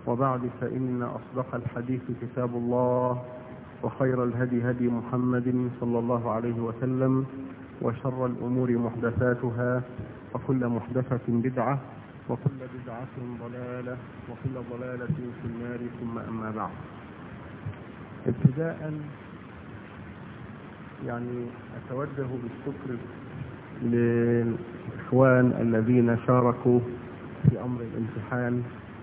وبعد فإن أصدق الحديث كتاب الله، وخير الهدي هدي محمد صلى الله عليه وسلم، وشر الأمور محدثاتها، وكل محدثة بدعة، وكل بدعة ضلالة، وكل ضلالة في النار، ثم أما بعد. ابتداء أتوجه بالشكر للإخوان الذين شاركوا في أمر الامتحان،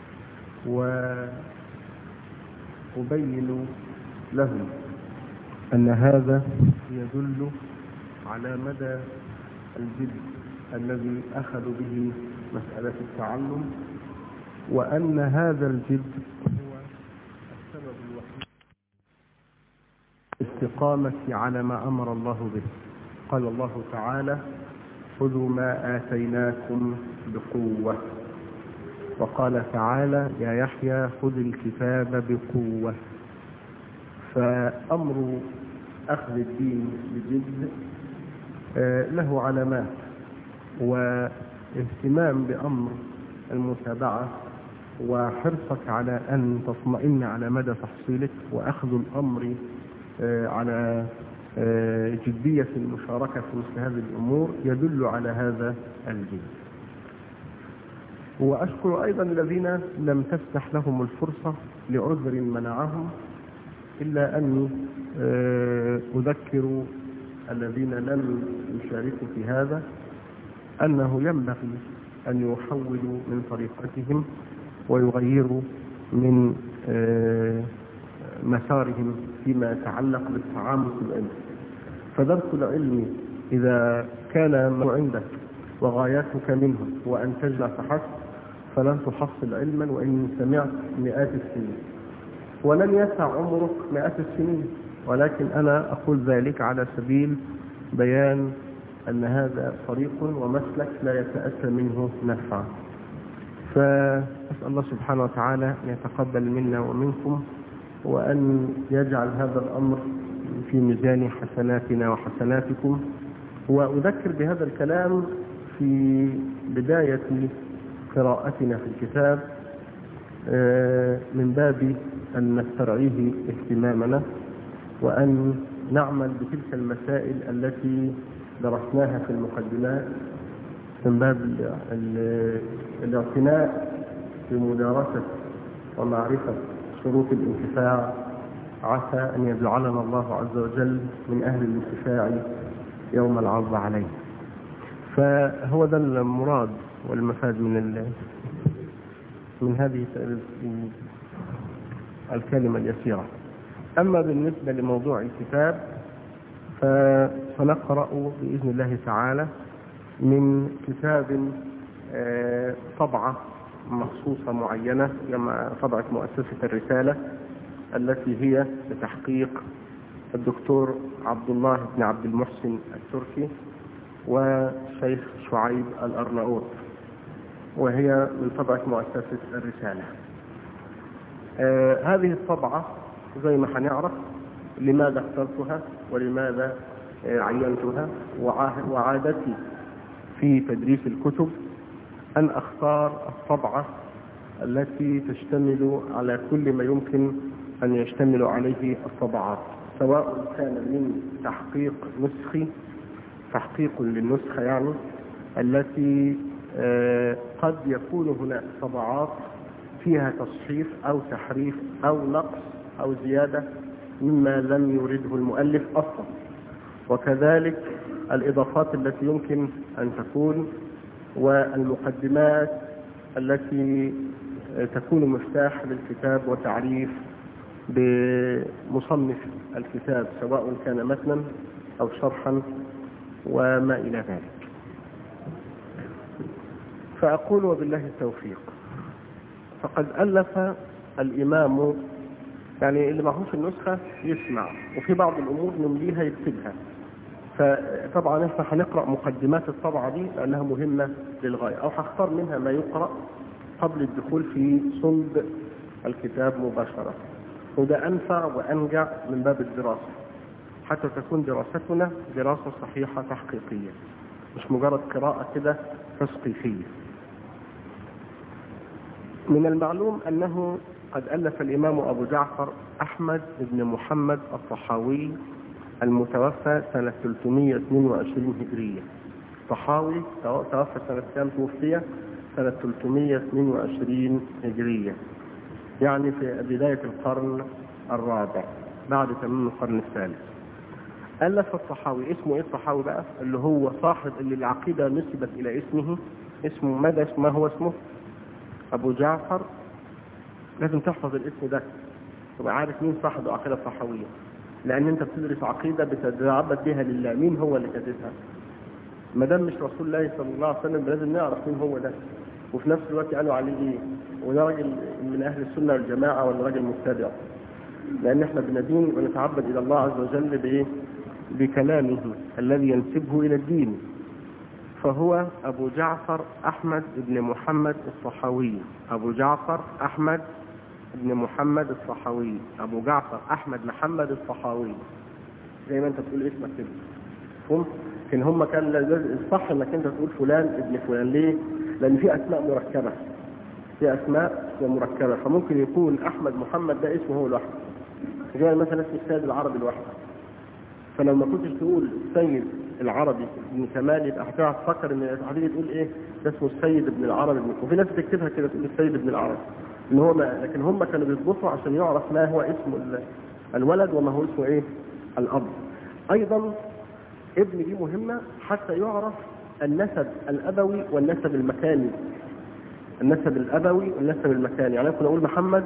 وأبين لهم أن هذا يدل على مدى الجد الذي أخذوا به مسألة التعلم، وأن هذا الجد هو السبب الوحيد الاستقامة على ما أمر الله به. قال الله تعالى: خذوا ما آتيناكم بقوة. وقال تعالى: يا يحيى خذ الكتاب بقوة. فأمر أخذ الدين بجد له علامات، واهتمام بأمر المتابعة وحرصك على أن تطمئن على مدى تحصيلك، وأخذ الأمر على جدية المشاركة في مثل هذه الأمور يدل على هذا الجد. وأشكر أيضا الذين لم تفتح لهم الفرصة لعذر منعهم، إلا أني أذكر الذين لم يشاركوا في هذا أنه ينبغي أن يحولوا من طريقتهم ويغيروا من مسارهم فيما يتعلق بالتعامل في العلم. فدرس العلم إذا كان عندك وغايتك منه وأن تجمع فحسب، فلن تحصل علما وإن سمعت مئات السنين، ولن يسع عمرك مئات السنين. ولكن أنا أقول ذلك على سبيل بيان أن هذا طريق ومسلك لا يتأتى منه نفع. فأسأل الله سبحانه وتعالى أن يتقبل منا ومنكم، وأن يجعل هذا الأمر في ميزان حسناتنا وحسناتكم. وأذكر بهذا الكلام في بداية قراءتنا في الكتاب من باب أن نسترعيه اهتمامنا، وأن نعمل بتلك المسائل التي درسناها في المقدمات من باب الاعتناء بمدارسة ومعرفة شروط الانتفاع، عسى أن يجعلنا الله عز وجل من أهل الانتفاع يوم العرض عليه. فهو ده المراد والمفاد من هذه الكلمة اليسيرة. أما بالنسبة لموضوع الكتاب فسنقرأ بإذن الله تعالى من كتاب طبعة مخصوصة معينة، لما طبعت مؤسسة الرسالة التي هي بتحقيق الدكتور عبد الله بن عبد المحسن التركي والشيخ شعيب الأرناؤوط، وهي من طبعة مؤسسة الرسالة. هذه الطبعة زي ما هنعرف لماذا اخترتها ولماذا عينتها. وعادتي في تدريس الكتب أن أختار الطبعة التي تشتمل على كل ما يمكن أن يشتمل عليه الطبعات، سواء كان من تحقيق نسخي، تحقيق للنسخة التي قد يكون هناك طبعات فيها تصحيف أو تحريف أو نقص أو زيادة مما لم يرده المؤلف أصلا، وكذلك الإضافات التي يمكن أن تكون، والمقدمات التي تكون مفتاح للكتاب وتعريف بمصنف الكتاب، سواء كان متنا أو شرحا وما إلى ذلك. فأقول وبالله التوفيق. فقد ألف الإمام، اللي معهوش النسخة يسمع، وفي بعض الأمور نمليها يكتبها. فطبعا احنا هنقرأ مقدمات الطبعة دي لأنها مهمة للغاية، أو هختار منها ما يقرأ قبل الدخول في صلب الكتاب مباشرة، وده أنفع وأنجع من باب الدراسة، حتى تكون دراستنا دراسة صحيحة تحقيقية، مش مجرد قراءة كده تثقيفية. من المعلوم أنه قد ألف الإمام أبو جعفر أحمد بن محمد الطحاوي المتوفى سنة 322 هجرية. طحاوي توفى سنة كام؟ توفي سنة 322 هجرية، يعني في بداية القرن الرابع بعد تمام القرن الثالث. ألف الطحاوي. اسمه إيه الطحاوي بقى؟ اللي هو صاحب اللي العقيدة نسبت إلى اسمه. اسمه ماذا؟ ما هو اسمه؟ أبو جعفر. لازم تحفظ الاسم ده، تبقى عارف مين صاحب العقيدة الطحاوية، لأن أنت بتدرس عقيدة بتتعبد بها لله. مين هو اللي كاتبها؟ ما دام مش رسول الله صلى الله عليه وسلم لازم نعرف مين هو ده، وفي نفس الوقت قالوا عليه إيه، وده راجل من أهل السنة والجماعة ولا راجل مبتدع، لأن إحنا بندين ونتعبد إلى الله عز وجل بإيه؟ بكلامه الذي ينسبه إلى الدين. فهو أبو جعفر أحمد بن محمد الطحاوي. أبو جعفر أحمد بن محمد الطحاوي. أبو جعفر أحمد محمد الطحاوي، زي ما أنت تقول اسمك كده. فهمت؟ لكن هم كان الصح إنك أنت تقول فلان ابن فلان. ليه؟ لأن في أسماء مركبة، في أسماء مركبة، فممكن يكون أحمد محمد ده اسمه هو لوحده، زي مثلا اسم السيد العربي لوحده. فلو ما كنتش تقول السيد العربي ابن كمال يبقى هتفكر ان هتيجي تقول ايه ده اسمه السيد ابن العربي. وفي ناس بتكتبها كده تقول السيد ابن العربي، ان هو لكن هم كانوا بيضبطوا عشان يعرف ما هو اسم الولد وما هو اسمه ايه الاب. ايضا ابن دي مهمه حتى يعرف النسب الابوي والنسب المكاني. النسب الابوي والنسب المكاني، يعني ممكن اقول محمد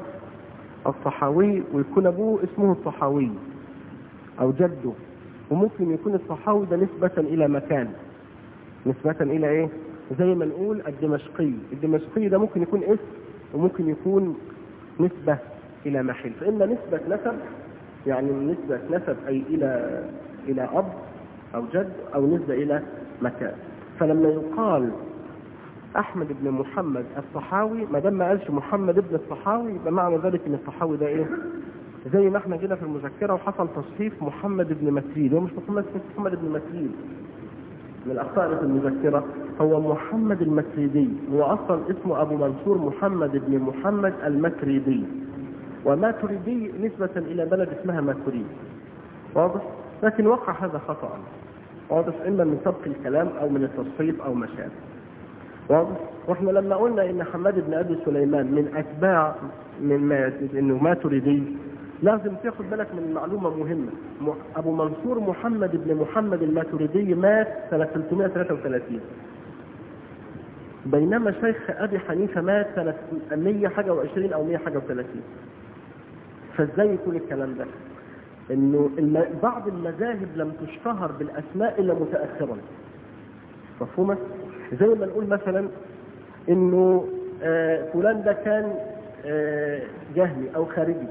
الطحاوي ويكون ابوه اسمه الطحاوي او جده، وممكن يكون الطحاوي ده نسبة الى مكان، نسبة الى ايه؟ زي ما نقول الدمشقي. الدمشقي ده ممكن يكون اسم وممكن يكون نسبة الى محل. فإما نسبة نسب، يعني نسبة نسب اي الى اب او جد، او نسبة الى مكان. فلما يقال احمد بن محمد الطحاوي، ما دام ما قالش محمد ابن الطحاوي، يبقى معنى ذلك ان الطحاوي ده ايه؟ زي ما احنا جينا في المذكرة وحصل تصحيف محمد بن مسيد. هو مش محمد بن مسيد، من الأخطاء في المذكرة هو محمد المكريدي. هو أصلا اسمه أبو منصور محمد بن محمد المكريدي، وماتريدي نسبة إلى بلد اسمها ماتريد. واضح؟ لكن وقع هذا خطأ، واضح، إما من سبق الكلام أو من التصحيف أو ما شابه. واضح؟ واحنا لما قلنا إن حماد بن أبي سليمان من أتباع إنه ماتريدي، لازم تاخد بالك من معلومة مهمة. أبو منصور محمد بن محمد الماتريدي مات سنة 333، بينما شيخ أبي حنيفة مات سنة 120 أو 130. فازاي يكون الكلام ده؟ إنه بعض المذاهب لم تشتهر بالأسماء إلا متأخرا. مفهومة؟ زي ما نقول مثلا إنه فلان ده كان جهمي أو خارجي،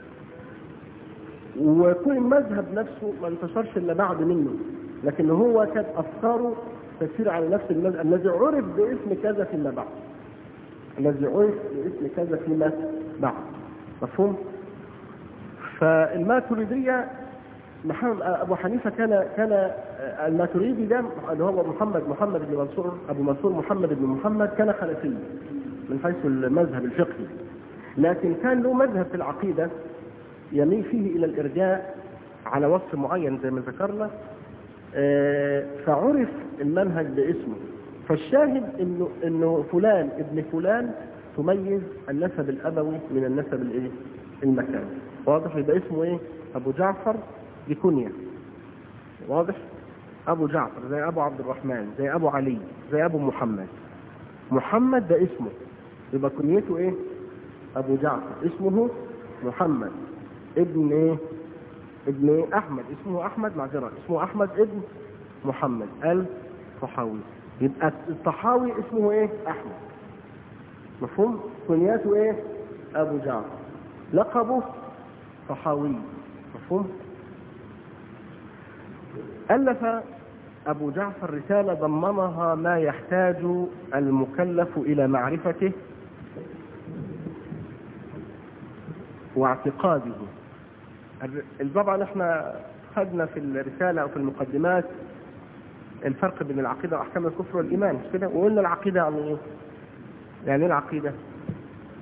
وكل المذهب نفسه ما انتشرش الا بعد منه، لكن هو كانت افكاره تسير على نفس المذهب الذي عرف باسم كذا فيما بعد، الذي عرف باسم كذا فيما بعد. مفهوم؟ فالماتريدية ابو حنيفه كان الماتريدي ده اللي هو محمد بن منصور، ابو منصور محمد بن محمد، كان خلفي من حيث المذهب الفقهي، لكن كان له مذهب في العقيده يميل فيه إلى الإرجاء على وصف معين زي ما ذكرنا، فعرف المنهج باسمه. فالشاهد إنه فلان ابن فلان تميز النسب الأبوي من النسب المكاني. واضح؟ يبقى اسمه إيه؟ أبو جعفر بكنية. واضح؟ أبو جعفر زي أبو عبد الرحمن، زي أبو علي، زي أبو محمد. محمد ده اسمه، يبقى كنيته إيه؟ أبو جعفر. اسمه محمد ابن ايه؟ ابن احمد، اسمه احمد، معذره، اسمه احمد ابن محمد الطحاوي. يبقى الطحاوي اسمه ايه؟ احمد. مفهوم؟ كنيته ايه؟ ابو جعفر، لقبه طحاوي. مفهوم؟ الف ابو جعفر رساله ضمنها ما يحتاج المكلف الى معرفته واعتقاده. طبعا احنا خدنا في الرسالة او في المقدمات الفرق بين العقيدة واحكام الكفر والايمان، مش كده؟ وقلنا العقيدة يعني ايه؟ يعني ايه العقيدة؟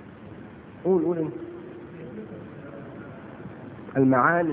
قول انت. المعاني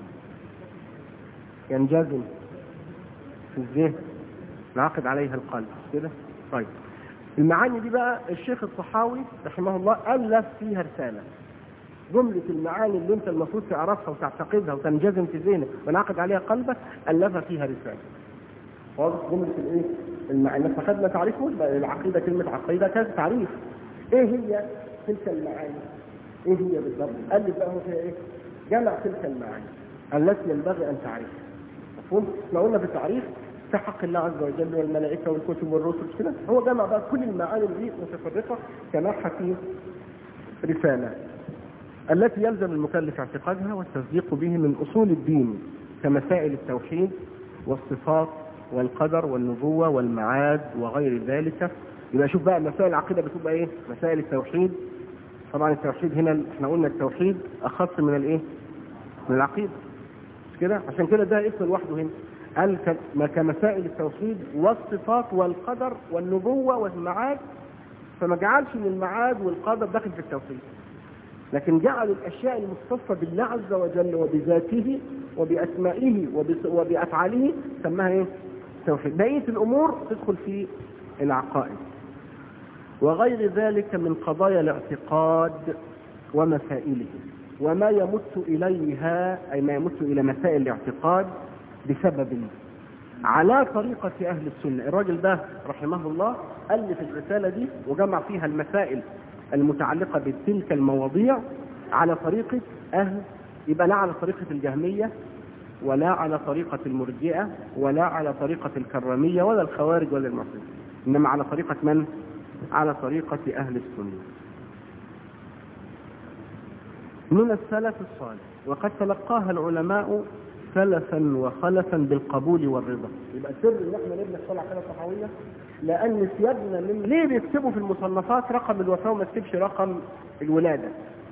ينجزم في الذهن نعقد عليها القلب كده. طيب المعاني دي بقى الشيخ الطحاوي رحمه الله ألف فيها رسالة. جملة المعاني اللي انت المفروض تعرفها وتعتقدها وتنجزم في ذهنك ونعقد عليها قلبك ألف فيها رسالة. واضح؟ جملة الايه؟ المعاني. فخدنا تعريف مجمل العقيدة، كلمة عقيدة كذا تعريف. ايه هي تلك المعاني؟ ايه هي بالضبط؟ ألف بقى هو فيها ايه؟ جمع تلك المعاني التي ينبغي ان تعرفها. مفهوم؟ احنا قلنا في التعريف في حق الله عز وجل والملائكة والكتب والرسل كده، هو جمع بقى كل المعاني دي متفرقة جمعها في رسالة التي يلزم المكلف اعتقادها والتصديق به من أصول الدين كمسائل التوحيد والصفات والقدر والنبوة والمعاد وغير ذلك. يبقى شوف بقى مسائل العقيدة بتبقى ايه؟ مسائل التوحيد. طبعا التوحيد هنا احنا قلنا التوحيد أخص من الايه؟ من العقيدة مش كده؟ عشان كده ده اسم لوحده هنا قال كمسائل التوحيد والصفات والقدر والنبوة والمعاد. فما جعلش من المعاد والقدر داخل في التوحيد، لكن جعل الأشياء المختصة بالله عز وجل وبذاته وبأسمائه وبأفعاله سماها ايه؟ توحيد. بقية الأمور تدخل في العقائد وغير ذلك من قضايا الاعتقاد ومسائله وما يمت إليها، أي ما يمت إلى مسائل الاعتقاد بسبب على طريقة أهل السنة. الراجل ده رحمه الله ألف الرسالة دي وجمع فيها المسائل المتعلقة بتلك المواضيع على طريقة أهل، يبقى لا على طريقة الجهمية ولا على طريقة المرجئة ولا على طريقة الكرامية ولا الخوارج ولا المعتزلة، إنما على طريقة من؟ على طريقة أهل السنة من السلف الصالح، وقد تلقاها العلماء سلفا وخلفا بالقبول والرضا. يبقى سر ان احنا نبني الصلاه على الصحويه لان سيادنا ليه بيكتبوا في المصنفات رقم الوفاه وما تكتبش رقم الولاده؟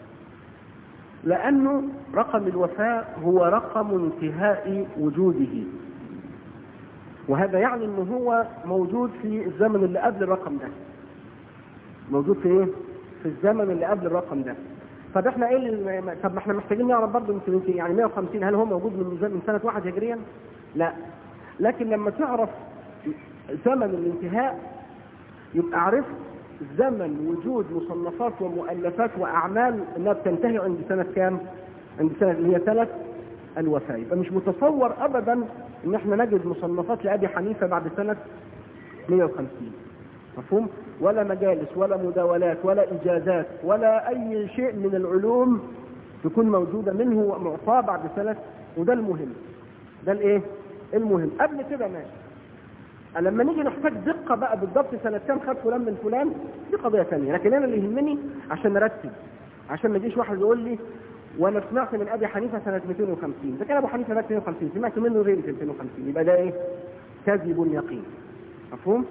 لانه رقم الوفاه هو رقم انتهاء وجوده، وهذا يعني انه هو موجود في الزمن اللي قبل الرقم ده. موجود في ايه؟ في الزمن اللي قبل الرقم ده. طب احنا ايه طب ما احنا محتاجين نعرف برضه يمكن يعني 150 هل هو موجود من سنه 1 هجريا؟ لا، لكن لما تعرف زمن الانتهاء يبقى عرفت زمن وجود مصنفات ومؤلفات واعمال انها بتنتهي عند سنه كام؟ عند سنه اللي هي سنه الوفاه. يبقى مش متصور ابدا ان احنا نجد مصنفات لابي حنيفه بعد سنه 150. مفهوم؟ ولا مجالس ولا مداولات ولا إجازات ولا أي شيء من العلوم تكون موجودة منه ومعطاه بعد سنة. وده المهم، ده الايه؟ المهم. قبل كده ماشي، لما نيجي نحتاج دقة بقى بالضبط سنة كام خد فلان من فلان دي قضية ثانية، لكن أنا اللي يهمني عشان نرتب، عشان ما يجيش واحد يقول لي وانا سمعت من ابي حنيفه سنه 250، ده كان ابو حنيفه مات 250 سمعت منه غير 250، يبقى ده ايه؟ كذب يقين. مفهوم؟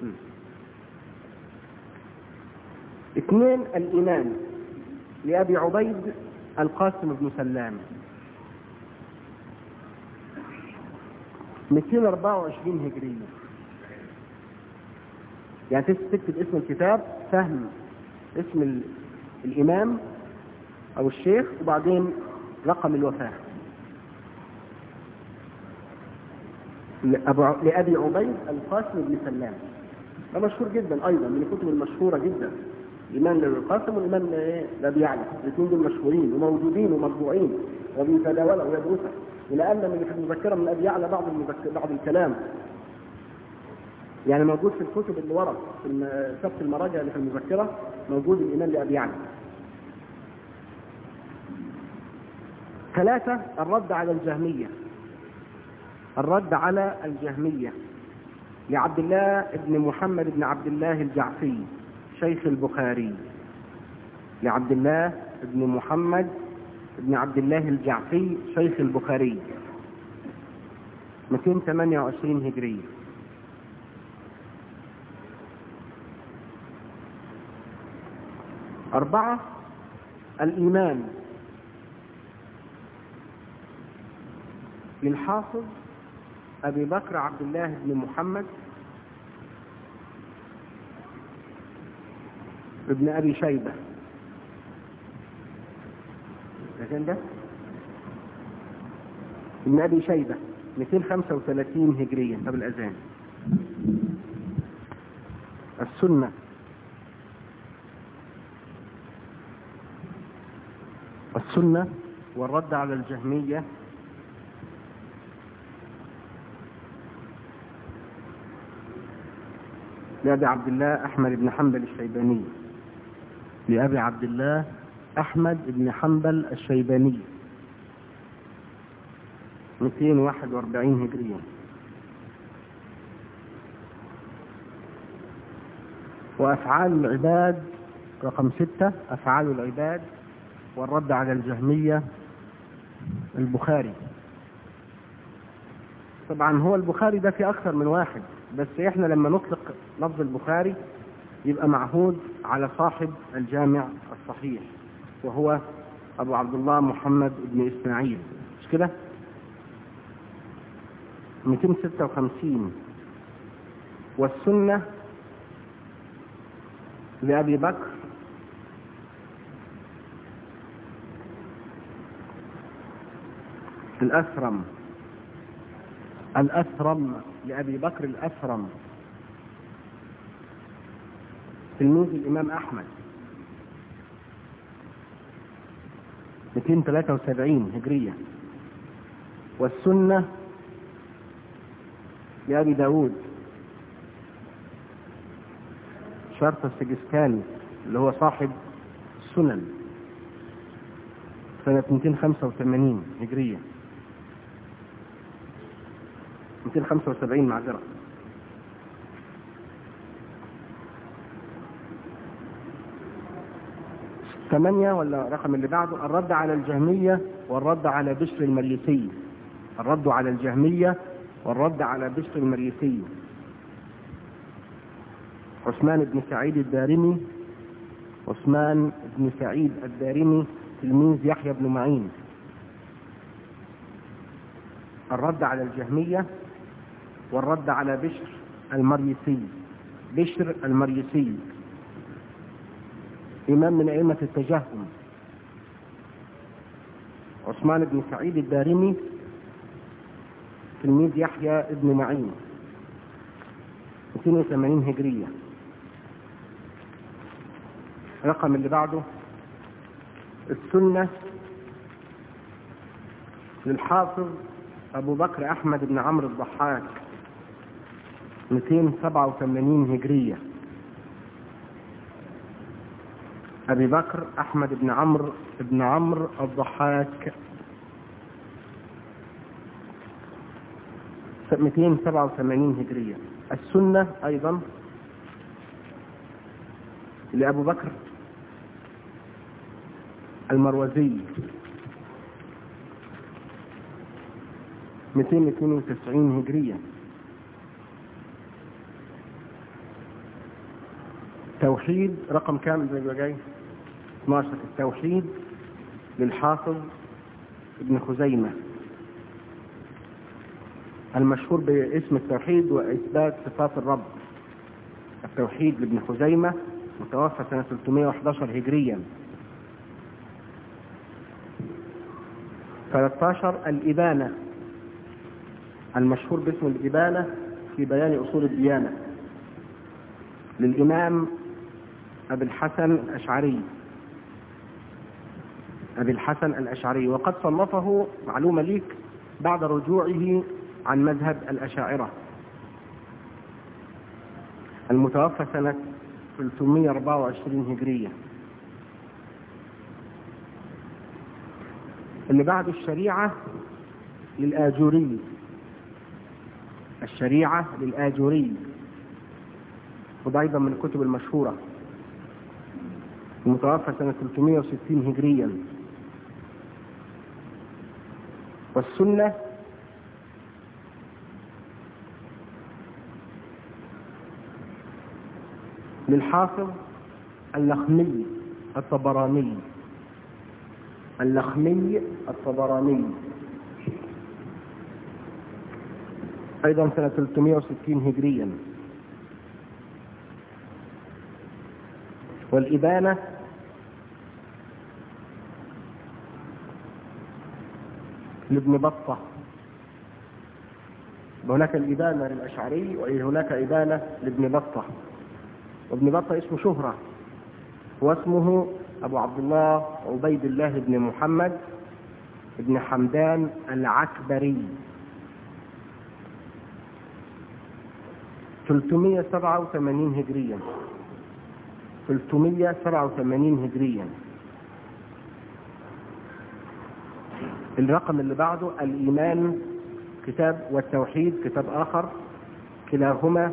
2 الإيمان لأبي عبيد القاسم بن سلام 224 هجرية. يعني تكتب اسم الكتاب فهم اسم الإمام أو الشيخ وبعدين رقم الوفاة. لأبي عبيد القاسم بن سلام، ده مشهور جدا أيضا من الكتب المشهورة جدا. الإيمان للقاسم والإيمان لأبي يعلى، الاثنين دول مشهورين وموجودين ومطبوعين وبيتداولوا ويدرسوا، ولأن من في المذكرة من أبي يعلى بعض الكلام يعني موجود في الكتب اللي ورا في سبت المراجع اللي في المذكرة موجود الإيمان لأبي يعلى. 3 الرد على الجهمية، الرد على الجهمية لعبد الله بن محمد بن عبد الله الجعفي شيخ البخاري. لعبد الله بن محمد بن عبد الله الجعفي شيخ البخاري 228 هجرية. 4 الإيمان للحافظ أبي بكر عبد الله بن محمد ابن أبي شيبة الأذان ده ابن أبي شيبة 235 هجريا قبل الأذان. السنة والرد على الجهمية لأبي عبد الله أحمد بن حنبل الشيباني. 241 هجريا. وأفعال العباد رقم 6 أفعال العباد والرد على الجهمية البخاري. طبعا هو البخاري ده في أكثر من واحد، بس إحنا لما نطلق لفظ البخاري يبقى معهود على صاحب الجامع الصحيح وهو أبو عبد الله محمد بن إسماعيل، مش كده؟ 256. والسنة لأبي بكر الأثرم لأبي بكر الأثرم تلميذ الإمام أحمد 273 هجرية. والسنة لأبي داود شرط السجستاني اللي هو صاحب السنن سنة 285 هجرية 275 معذرة. ثمانية ولا رقم اللي بعده الرد على الجهمية والرد على بشر المريسي. الرد على الجهمية والرد على بشر المريسي. عثمان بن سعيد الدارمي تلميذ يحيى بن معين. الرد على الجهمية والرد على بشر المريسي إمام من أئمة التجهم. عثمان بن سعيد الدارمي تلميذ يحيى بن معين 280 هجرية. الرقم اللي بعده السنة للحافظ أبو بكر أحمد بن عمرو الضحاك 287 هجرية. أبي بكر أحمد بن عمرو الضحاك 287 هجرية. السنة أيضا لأبو بكر المروزي 292 هجرية. توحيد رقم كامل زي ما جاي 12. التوحيد للحافظ ابن خزيمة المشهور باسم التوحيد وإثبات صفات الرب. التوحيد لابن خزيمة متوفى سنة 311 هجريا. 13. الإبانة المشهور باسم الإبانة في بيان أصول الديانة للإمام أبي الحسن الأشعري وقد صنفه معلومة ليك بعد رجوعه عن مذهب الأشاعرة المتوفى سنة 324 هجرية. اللي بعد الشريعة للآجوري وده أيضا من الكتب المشهورة المتوفى سنة 360 هجريا. والسنة للحافظ اللخمي الطبراني أيضا سنة 360 هجريا. والإبانة لابن بطة. هناك الإبانة للأشعري وهناك إبانة لابن بطة. وابن بطة اسمه شهرة، واسمه أبو عبد الله عبيد الله بن محمد بن حمدان العكبري. 387 هجريا. 387 هجريا. الرقم اللي بعده الإيمان كتاب، والتوحيد كتاب آخر، كلاهما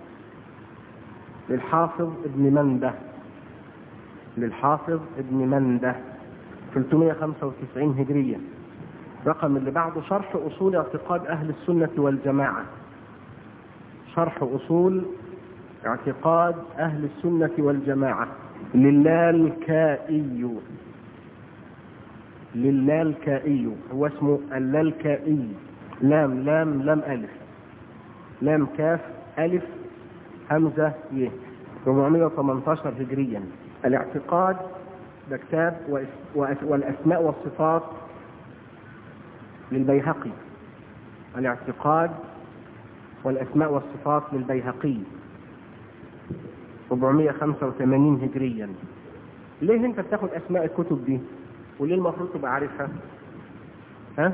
للحافظ ابن منده. للحافظ ابن منده 395 هجرية. الرقم اللي بعده شرح أصول اعتقاد أهل السنة والجماعة. شرح أصول اعتقاد أهل السنة والجماعة للالكائي. للالكائي، هو اسمه اللالكائي. لام لام لام ألف، لام كاف ألف همزة ي. 418 هجريا. الاعتقاد ده كتاب، والأسماء والصفات للبيهقي. الاعتقاد والأسماء والصفات للبيهقي 485 هجريا. ليه انت بتاخد أسماء الكتب دي وليه المفروض تبقى عارفها؟ ها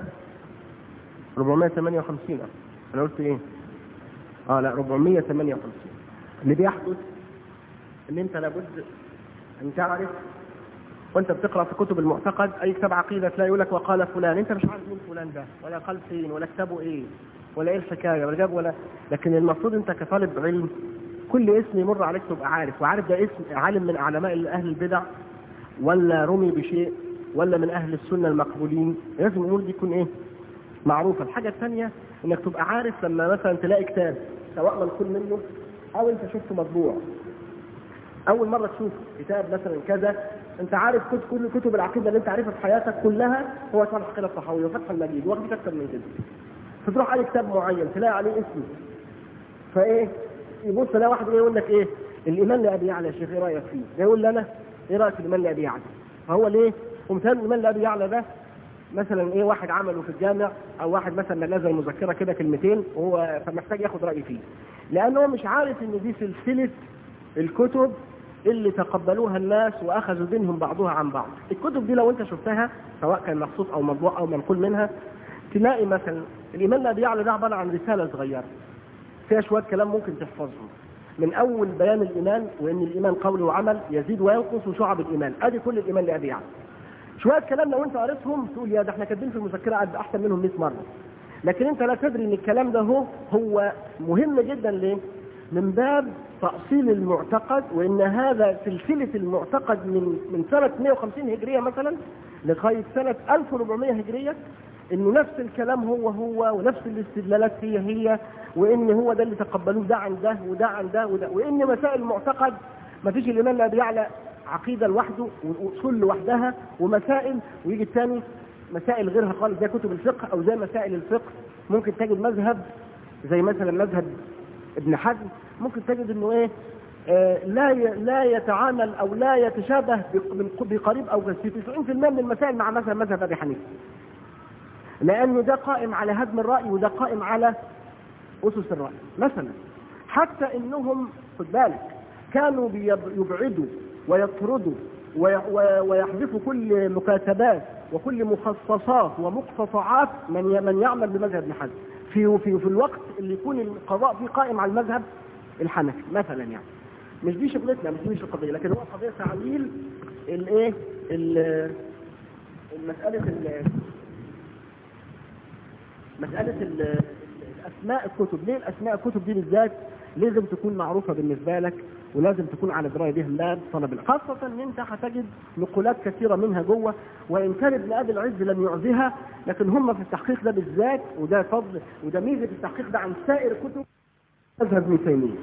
458. انا قلت ايه؟ لا 458. اللي بيحدث ان انت لابد ان تعرف وانت بتقرا في كتب المعتقد اي كتاب عقيده تلاقي يقول لك وقال فلان، انت مش عارف مين فلان ده ولا قال فين ولا كتابه ايه ولا ايه الحكايه ولا جاب ولا. لكن المفروض انت كطالب علم كل اسم يمر عليك تبقى عارف، وعارف ده اسم عالم من علماء اهل البدع ولا رمي بشيء ولا من اهل السنه المقبولين. لازم الامور دي تكون ايه؟ معروفه. الحاجه الثانيه انك تبقى عارف لما مثلا تلاقي كتاب سواء منقول منه او انت شفته مطبوع، اول مره تشوف كتاب مثلا كذا، انت عارف كل كتب العقيده اللي انت عارفها في حياتك كلها هو شرح العقيده الطحاويه وفتح المجيد واخدك اكتر من كده. فتروح على كتاب معين تلاقي عليه اسمه، فايه يبص تلاقي واحد يقول لك ايه الايمان لابي يعلى يا شيخ ايه رايك فيه؟ يقول لي انا ايه رايك في الايمان لابي يعلى؟ فهو ليه؟ ومثال الايمان لابي يعلى ده مثلا ايه واحد عمله في الجامع او واحد مثلا نزل مذكره كده كلمتين وهو فمحتاج ياخد راي فيه، لانه مش عارف ان دي سلسله الكتب اللي تقبلوها الناس واخذوا دينهم بعضها عن بعض. الكتب دي لو انت شفتها سواء كان مخصوص او مطبوع او منقول منها تلاقي مثلا الايمان الذي يعلى ده عباره عن رساله صغيره فيها شويه كلام ممكن تحفظهم، من اول بيان الايمان وان الايمان قول وعمل يزيد وينقص وشعب الايمان، ادي كل الايمان لابي يعلى. شويه كلام لو انت قريتهم تقول يا ده احنا كاتبين في المذكره قد احسن منهم 100 مره، لكن انت لا تدري ان الكلام ده هو مهم جدا. ليه؟ من باب تأصيل المعتقد، وان هذا سلسله المعتقد من سنه 150 هجريه مثلا لغايه سنه 1400 هجريه، انه نفس الكلام هو ونفس الاستدلالات هي، وان هو ده اللي تقبلوه ده عن ده وده عن ده وده، وان مسائل المعتقد ما فيش الايمان لا بيعلى عقيده لوحده واصول لوحدها ومسائل، ويجي الثاني مسائل غيرها خالص زي كتب الفقه او زي مسائل الفقه. ممكن تجد مذهب زي مثلا مذهب ابن حزم ممكن تجد انه ايه لا يتعامل او لا يتشابه بقريب او في 90% من المسائل مع مثلا مذهب ابي حنيفه، لانه ده قائم على هدم الراي وده قائم على اسس الراي مثلا. حتى انهم خد بالك كانوا يبعدوا ويطردوا ويحذفوا كل مكاتبات وكل مخصصات ومقتطعات من يعمل بمذهب ابن حزم في الوقت اللي يكون القضاء فيه قائم على المذهب الحنفي مثلا. يعني مش دي شغلتنا، مش القضيه، لكن هو قضيه تعليل الايه مساله الاسماء الكتب. ليه الاسماء الكتب دي بالذات لازم تكون معروفه بالنسبه لك ولازم تكون على درايه بها من طلب العلم، خاصه ان انت هتجد نقولات كثيره منها جوه، وان كان ابن ابي العز لم يعزها، لكن هم في التحقيق ده بالذات، وده فضل وده ميزه التحقيق ده عن سائر كتب مذهب ابن تيميه.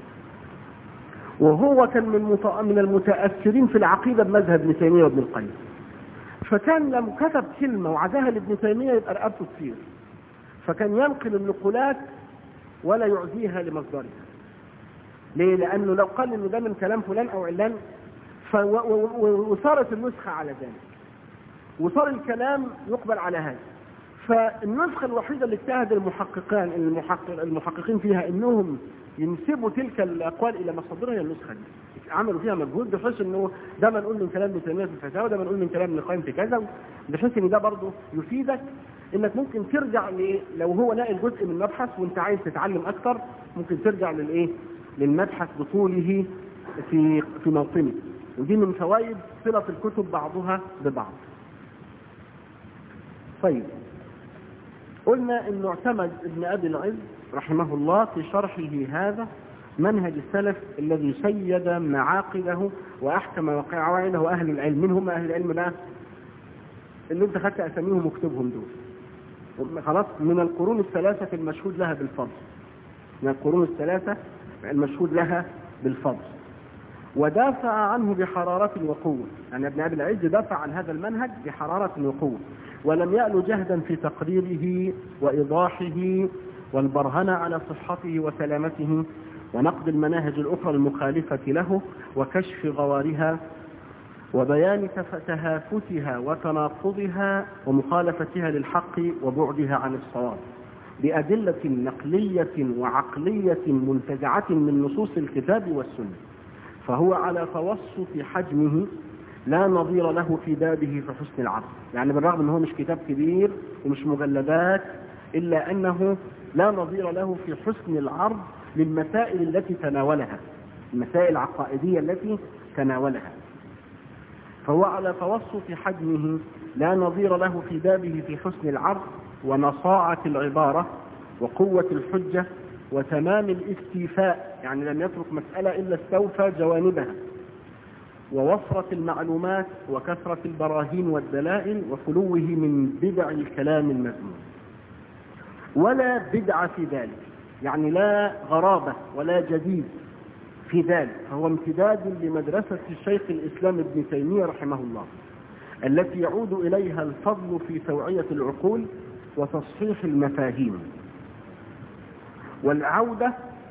وهو كان من المتاثرين في العقيده بمذهب ابن تيميه وابن القيم، فكان لما كتب كلمه وعزاها لابن تيميه يبقى رقبته تصير، فكان ينقل النقولات ولا يعزيها لمصدرها. ليه؟ لانه لو قال انه ده من كلام فلان او علان وصارت النسخه على ذلك وصار الكلام يقبل على هذا، فالنسخة الوحيدة اللي اجتهد المحققين فيها انهم ينسبوا تلك الاقوال الى مصادرها هي النسخة دي. عملوا فيها مجهود بحيث انه ده منقول من كلام ابن تيمية في الفتاوى وده منقول من كلام ابن القيم في كذا، بحيث ان ده برضه يفيدك انك ممكن ترجع لو هو ناقل جزء من مبحث وانت عايز تتعلم اكثر ممكن ترجع للمبحث بطوله في موطنه. ودي من فوائد صلة الكتب بعضها ببعض. طيب، قلنا انه اعتمد ابن ابي العز رحمه الله في شرحه هذا منهج السلف الذي سيد معاقده واحكم قواعده اهل العلم. من هم اهل العلم بقى؟ اللي انت خدت اساميهم واكتبهم دول خلاص، من القرون الثلاثه المشهود لها بالفضل، من القرون الثلاثه المشهود لها بالفضل، ودافع عنه بحرارة وقوة. يعني ابن أبي العز دافع عن هذا المنهج بحرارة وقوة، ولم يأل جهدا في تقريره وإيضاحه والبرهنة على صحته وسلامته ونقد المناهج الأخرى المخالفة له وكشف غوارها وبيان تهافتها وتناقضها ومخالفتها للحق وبعدها عن الصواب بأدلة نقلية وعقلية منتزعة من نصوص الكتاب والسنة. فهو على توسط حجمه لا نظير له في بابه في حسن العرض. يعني بالرغم ان هو مش كتاب كبير ومش مجلدات، الا انه لا نظير له في حسن العرض للمسائل التي تناولها، المسائل العقائدية التي تناولها. فهو على توسط حجمه لا نظير له في بابه في حسن العرض ونصاعة العبارة وقوة الحجة وتمام الاستيفاء، يعني لم يترك مسألة إلا استوفى جوانبها، ووفرة المعلومات وكثرة البراهين والدلائل وخلوه من بدع الكلام المذموم. ولا بدعة في ذلك، يعني لا غرابة ولا جديد في ذلك، فهو امتداد لمدرسة الشيخ الإسلام ابن تيمية رحمه الله التي يعود إليها الفضل في توعية العقول وتصحيح المفاهيم والعودة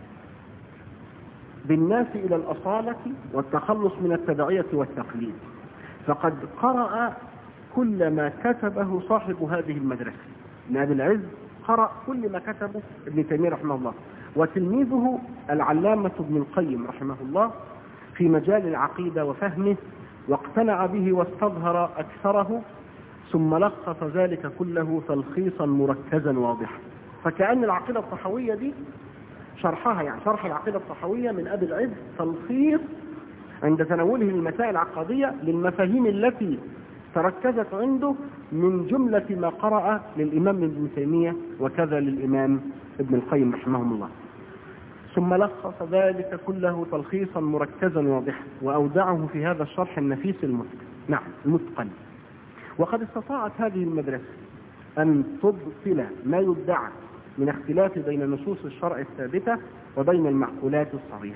بالناس إلى الأصالة والتخلص من التبعية والتقليد. فقد قرأ كل ما كتبه صاحب هذه المدرسة. ابن أبي العز قرأ كل ما كتبه ابن تيمية رحمه الله، وتلميذه العلامة ابن القيم رحمه الله في مجال العقيدة وفهمه، واقتنع به واستظهر أكثره، ثم لخص ذلك كله تلخيصا مركزا واضحا. فكأن العقيدة الطحاوية دي شرحها، يعني شرح العقيدة الطحاوية من أبي العز تلخيص عند تناوله المسائل العقدية للمفاهيم التي تركزت عنده من جملة ما قرأ للإمام ابن تيمية وكذا للإمام ابن القيم رحمهم الله. ثم لخص ذلك كله تلخيصا مركزا واضحا وأودعه في هذا الشرح النفيس المتقن. وقد استطاعت هذه المدرسة أن تبطل ما يدعى من اختلاف بين نصوص الشرع الثابتة وبين المعقولات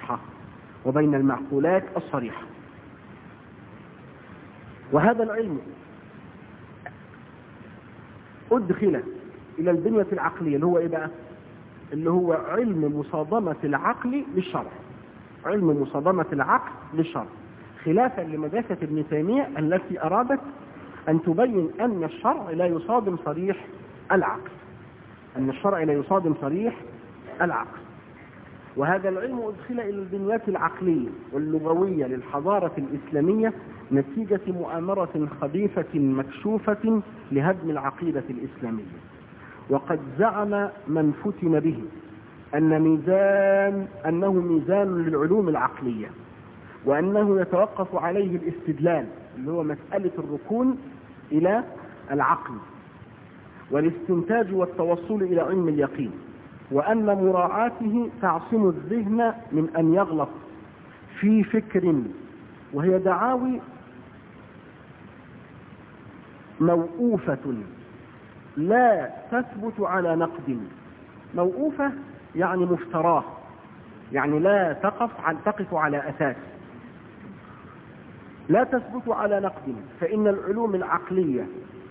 الصريحة. وهذا العلم أدخل إلى البنية العقلية اللي هو إيه بقى؟ اللي هو علم مصادمة العقل للشرع، علم مصادمة العقل للشرع، خلافا لمدرسة ابن تيمية التي أرادت أن تبين أن الشرع لا يصادم صريح العقل، وهذا العلم أدخل إلى البنيات العقلية واللغوية للحضارة الإسلامية نتيجة مؤامرة خبيثة مكشوفة لهدم العقيدة الإسلامية. وقد زعم من فتن به أنه ميزان للعلوم العقلية، وأنه يتوقف عليه الاستدلال اللي هو مسألة الركون إلى العقل والاستنتاج والتوصل إلى علم اليقين، وأن مراعاته تعصم الذهن من أن يغلط في فكر، وهي دعاوي موؤوفة لا تثبت على نقد. موؤوفة يعني مفتراه، يعني لا تقف على أساس، لا تثبت على نقد. فإن العلوم العقلية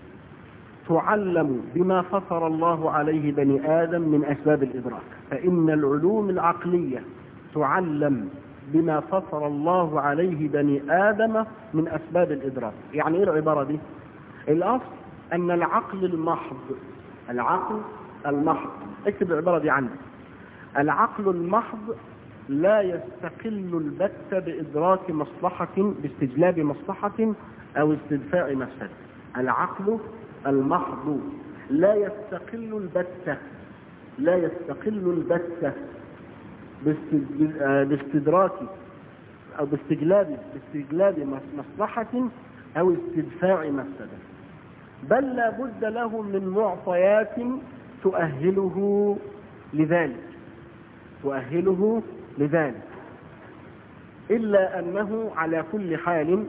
تعلم بما فطر الله عليه بني آدم من أسباب الإدراك. فإن العلوم العقلية تعلم بما فطر الله عليه بني آدم من أسباب الإدراك. يعني إيه العبارة دي؟ الأصل أن العقل المحض العقل المحض. اكتب العبارة دي عندك. العقل المحض لا يستقل البتة بإدراك مصلحة باستجلاب مصلحة أو استدفاع مفسدة. العقل المحض لا يستقل البتة باستدراك أو باستجلاب مصلحة أو استدفاع مفسدة، بل لا بد له من معطيات تؤهله لذلك، إلا أنه على كل حال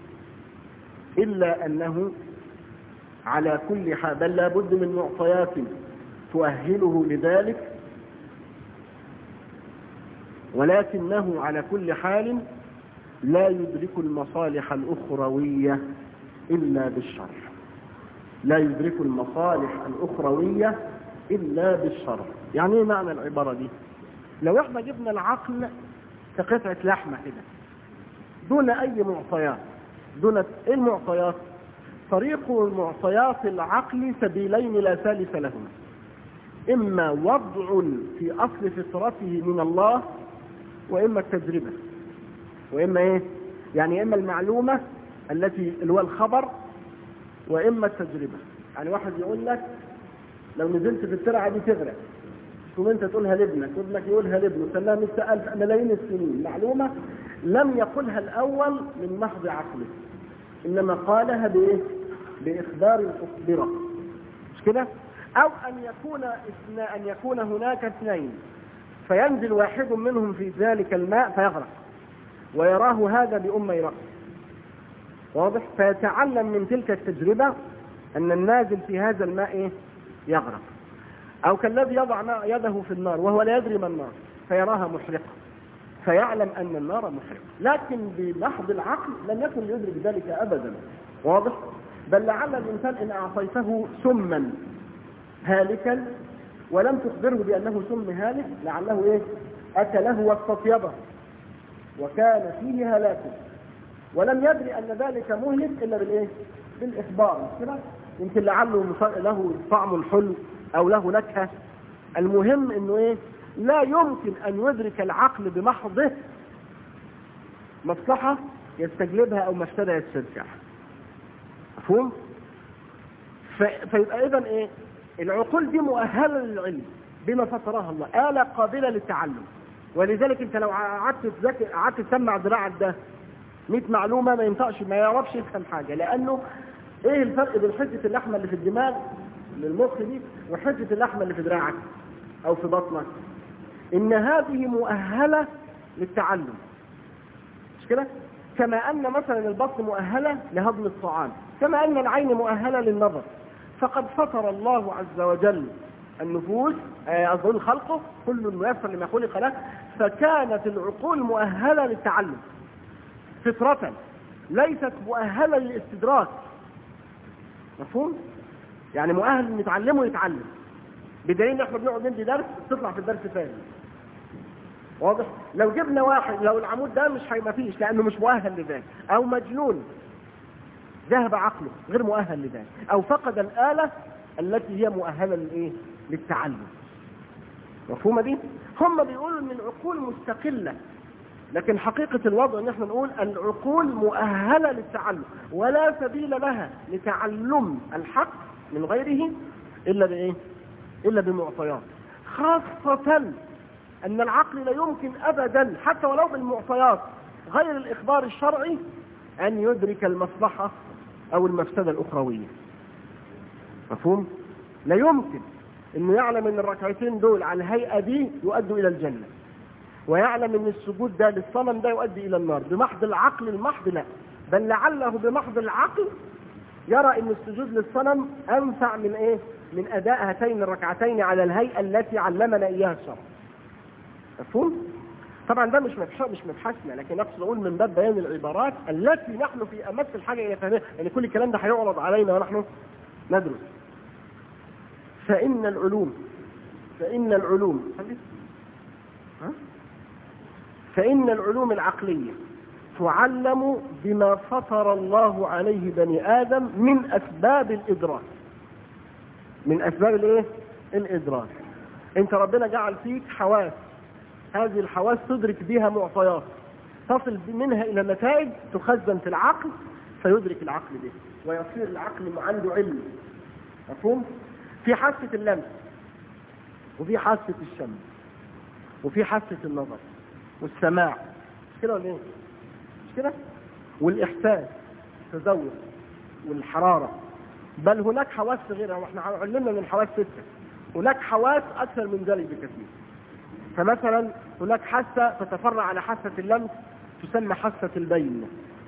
بل لا بد من معطيات تؤهله لذلك، ولكنه على كل حال لا يدرك المصالح الأخروية إلا بالشرع. يعني ايه معنى العبارة دي؟ لو احنا جبنا العقل كقطعة لحمة كده دون أي معطيات، دون ايه المعطيات؟ طريق معطيات العقل سبيلين لا ثالث لهما، إما وضع في أصل فطرته من الله، وإما التجربة، وإما إيه؟ يعني إما المعلومة التي اللي هو الخبر، وإما التجربة. يعني واحد يقول لك لو نزلت في الترعة دي تغرق، ثم أنت تقولها لابنك، وابنك يقولها لابنه، سنها 100,000 ملايين السنين، معلومة لم يقلها الأول من محض عقله، إنما قالها بإيه؟ بإخبار أخبره، مش كده؟ أو أن يكون هناك اثنين فينزل واحد منهم في ذلك الماء فيغرق، ويراه هذا بأمي رأسه، واضح؟ فيتعلم من تلك التجربة أن النازل في هذا الماء إيه؟ يغرق. أو كالذي يضع يده في النار وهو لا يدري ما النار فيراها محرقة، فيعلم أن النار محرقة، لكن بمحض العقل لم يكن يدرك ذلك أبدا، واضح؟ بل لعل الإنسان إن أعطيته سما هالكا ولم تخبره بأنه سم هالك لعله إيه؟ أكله واستطيبه وكان فيه هلاكه، ولم يدري أن ذلك مهلك إلا بالإيه؟ بالإخبار، كده يمكن لعله له طعم حلو أو له نكهة. المهم إنه إيه؟ لا يمكن أن يدرك العقل بمحضه مصلحة يستجلبها أو مفسدة يستدفعها. مفهوم؟ فيبقى إذن إيه؟ العقول دي مؤهلة للعلم بما فطرها الله، آلة قابلة للتعلم. ولذلك انت لو قعدت تسمع ذراعك ده 100 معلومة ما ينطقش، ما يعرفش يفهم حاجة، لأنه ايه الفرق بين حتة اللحمة اللي في الدماغ للمخ دي وحتة اللحمة اللي في دراعك او في بطنك؟ ان هذه مؤهلة للتعلم، مش كده؟ كما ان مثلا البطن مؤهلة لهضم الطعام، كما ان العين مؤهلة للنظر. فقد فطر الله عز وجل النفوس أظن خلقه كل ميسر لما خلق له، فكانت العقول مؤهلة للتعلم فطرة، ليست مؤهلة للاستدراك. مفهوم؟ يعني مؤهل ان يتعلمه يتعلم، بدليل ان احنا بنقعد ندي درس تطلع في الدرس ثاني، واضح؟ لو جبنا واحد لو العمود ده ما فيش لانه مش مؤهل لذلك، او مجنون ذهب عقله غير مؤهل لذلك، او فقد الآلة التي هي مؤهلة للايه؟ للتعلم. مفهومة دي؟ هم بيقولوا ان العقول مستقلة، لكن حقيقة الوضع ان احنا نقول العقول مؤهلة للتعلم، ولا سبيل لها لتعلم الحق من غيره الا بايه؟ الا بمعطيات، خاصة ان العقل لا يمكن ابدا حتى ولو بالمعطيات غير الاخبار الشرعي ان يدرك المصلحة او المفسدة الاخروية. مفهوم؟ لا يمكن انه يعلم ان الركعتين دول على الهيئة دي يؤدوا الى الجنة، ويعلم ان السجود ده للصنم ده يؤدي الى النار بمحض العقل المحض، لا، بل لعله بمحض العقل يرى ان السجود للصنم انفع من ايه؟ من اداء هاتين الركعتين على الهيئة التي علمنا اياها الشرع. مفهوم؟ طبعا ده مش مبحثنا، لكن اقصد اقول من باب بيان العبارات التي نحن في امس الحاجة الى فهمها، يعني كل الكلام ده هيعرض علينا ونحن ندرس. فإن العلوم العقلية تعلم بما فطر الله عليه بني آدم من أسباب الإدراك. من أسباب الايه؟ الإدراك. انت ربنا جعل فيك حواس، هذه الحواس تدرك بها معطيات، تصل منها إلى نتائج تخزن في العقل، فيدرك العقل به ويصير العقل عنده علم. مفهوم؟ في حاسة اللمس، وفي حاسة الشم، وفي حاسة النظر والسماع، مش كده ولا ايه؟ مش كده؟ والإحساس، التذوق والحرارة، بل هناك حواس غيرها، واحنا علمنا من الحواس 6، هناك حواس أكثر من ذلك بكثير. فمثلا هناك حاسة تتفرع على حاسة اللمس تسمى حاسة البين.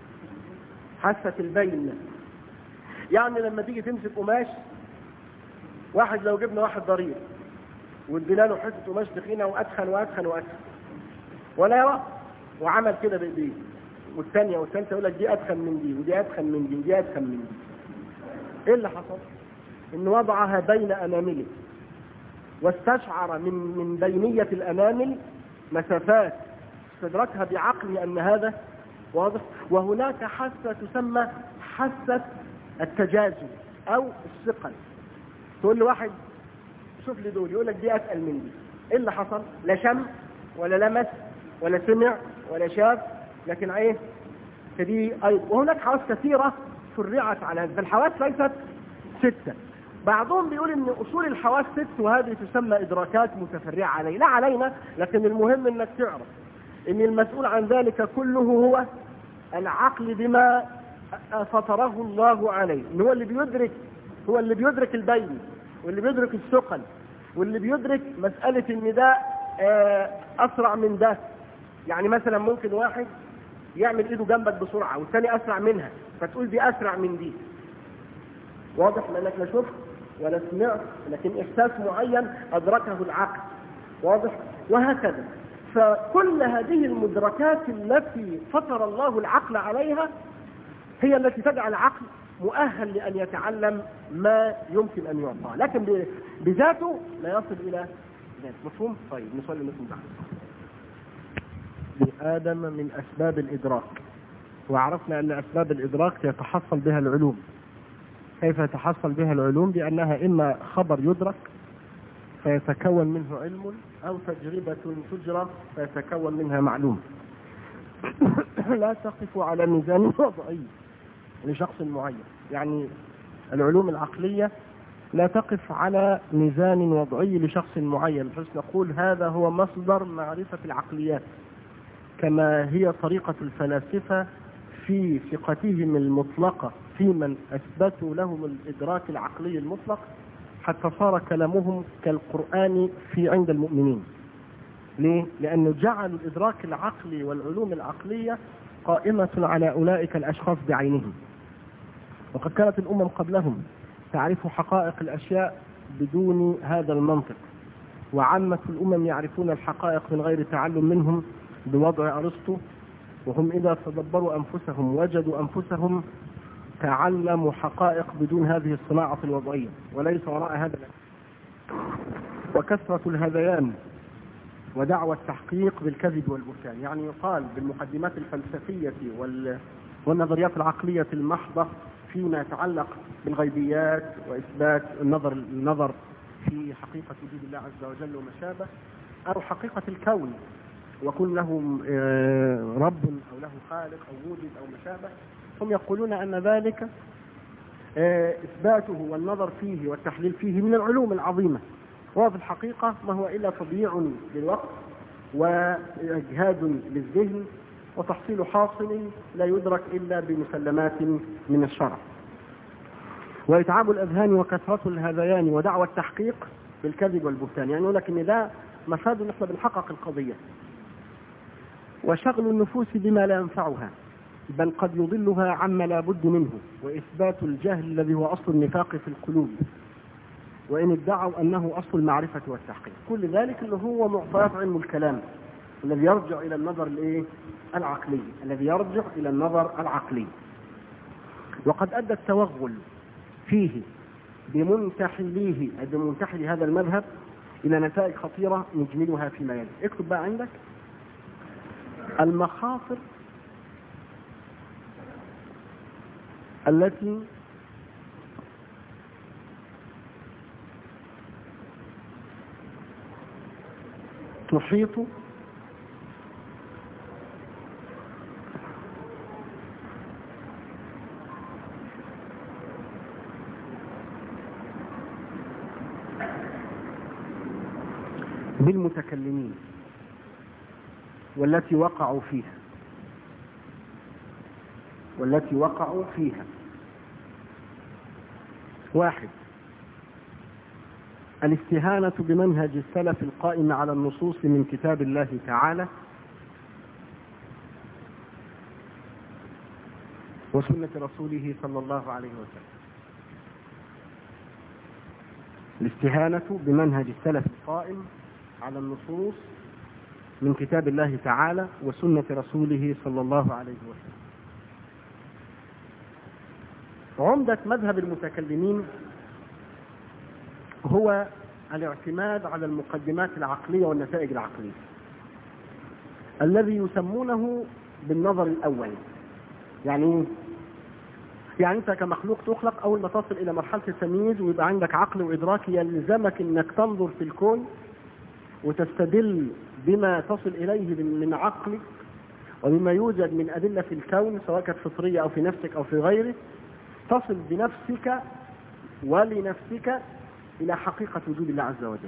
حاسة البين يعني لما تيجي تمسك قماش، واحد لو جبنا واحد ضرير وادينا له حته قماش تخينه وادخن وادخن وادخن ولا يرى، وعمل كده بايديه، والثانيه والثالثه يقول لك دي ادخن من دي ودي ادخن من دي ودي ادخن من دي. ايه اللي حصل؟ ان وضعها بين انامله واستشعر من بينيه الانامل مسافات استدركها بعقله ان هذا واضح. وهناك حاسه تسمى حاسه التجاذب او الثقل. تقول له واحد شوف لي دول، يقول لك دي اتقل من دي. ايه اللي حصل؟ لا شم ولا لمس ولا سمع ولا شاف، لكن ايه؟ فدي ايضا. وهناك حواس كثيره فرعت على هذا، فالحواس ليست 6. بعضهم بيقول ان اصول الحواس 6 وهذه تسمى ادراكات متفرعه علينا، لا علينا، لكن المهم انك تعرف ان المسؤول عن ذلك كله هو العقل بما فطره الله عليه، ان هو اللي بيدرك البين، واللي بيدرك الثقل، واللي بيدرك مسألة ان ده اسرع من ده. يعني مثلا ممكن واحد يعمل ايده جنبك بسرعة والثاني اسرع منها، فتقول دي اسرع من دي. واضح؟ لانك لا شفت ولا سمعت، لكن احساس معين ادركه العقل. واضح؟ وهكذا. فكل هذه المدركات التي فطر الله العقل عليها هي التي تجعل العقل مؤهل لأن يتعلم ما يمكن أن يعطى، لكن بذاته لا يصل إلى ذلك. مفهوم؟ طيب نصلي مثل بعض. لآدم من أسباب الإدراك، وعرفنا أن أسباب الإدراك يتحصل بها العلوم. كيف يتحصل بها العلوم؟ بأنها إما خبر يدرك فيتكون منه علم، أو تجربة تجرى فيتكون منها معلوم. لا تقف على ميزان وضعي لشخص معين. يعني العلوم العقلية لا تقف على ميزان وضعي لشخص معين بحيث نقول هذا هو مصدر معرفة العقليات، كما هي طريقة الفلاسفة في ثقتهم المطلقة في من أثبتوا لهم الإدراك العقلي المطلق، حتى صار كلامهم كالقرآن في عند المؤمنين. ليه؟ لأنه جعلوا الإدراك العقلي والعلوم العقلية قائمة على أولئك الأشخاص بعينهم. وقد كانت الأمم قبلهم تعرف حقائق الأشياء بدون هذا المنطق، وعامة الأمم يعرفون الحقائق من غير تعلم منهم بوضع أرسطو، وهم إذا تدبروا أنفسهم وجدوا أنفسهم تعلموا حقائق بدون هذه الصناعة الوضعية، وليس وراء هذا. وكثرة الهذيان ودعوى التحقيق بالكذب والبهتان. يعني يقال بالمقدمات الفلسفية والنظريات العقلية المحضة فيما يتعلق بالغيبيات وإثبات النظر في حقيقة وجود الله عز وجل وما شابه، أو حقيقة الكون وكن له رب أو له خالق أو وجد أو ما شابه، هم يقولون أن ذلك إثباته والنظر فيه والتحليل فيه من العلوم العظيمة، وفي الحقيقة ما هو إلا تضييع للوقت وإجهاد للذهن وتحصيل حاصل لا يدرك إلا بمسلمات من الشرع. وإتعاب الأذهان وكثرة الهذيان ودعوى التحقيق بالكذب والبهتان. يعني يقول لك إن ده مفاد نحن بنحقق القضية، وشغل النفوس بما لا ينفعها بل قد يضلها عما لا بد منه، وإثبات الجهل الذي هو أصل النفاق في القلوب، وإن ادعوا أنه أصل المعرفة والتحقيق. كل ذلك اللي هو معطيات علم الكلام الذي يرجع إلى النظر العقلي، وقد أدى التوغل فيه بمنتحليه أي بمنتحل هذا المذهب إلى نتائج خطيرة نجملها فيما يلي. اكتب بقى عندك المخاطر التي تحيط بالمتكلمين والتي وقعوا فيها. واحد، الاستهانة بمنهج السلف القائم على النصوص من كتاب الله تعالى وسنة رسوله صلى الله عليه وسلم. الاستهانة بمنهج السلف القائم على النصوص من كتاب الله تعالى وسنة رسوله صلى الله عليه وسلم. عمدة مذهب المتكلمين هو الاعتماد على المقدمات العقلية والنتائج العقلية الذي يسمونه بالنظر الأول. يعني انت كمخلوق تخلق اول ما تصل الى مرحلة التمييز ويبقى عندك عقل وادراك يلزمك انك تنظر في الكون وتستدل بما تصل اليه من عقلك وبما يوجد من ادلة في الكون سواء كانت فطرية او في نفسك او في غيره، تصل بنفسك ولنفسك الى حقيقة وجود الله عز وجل،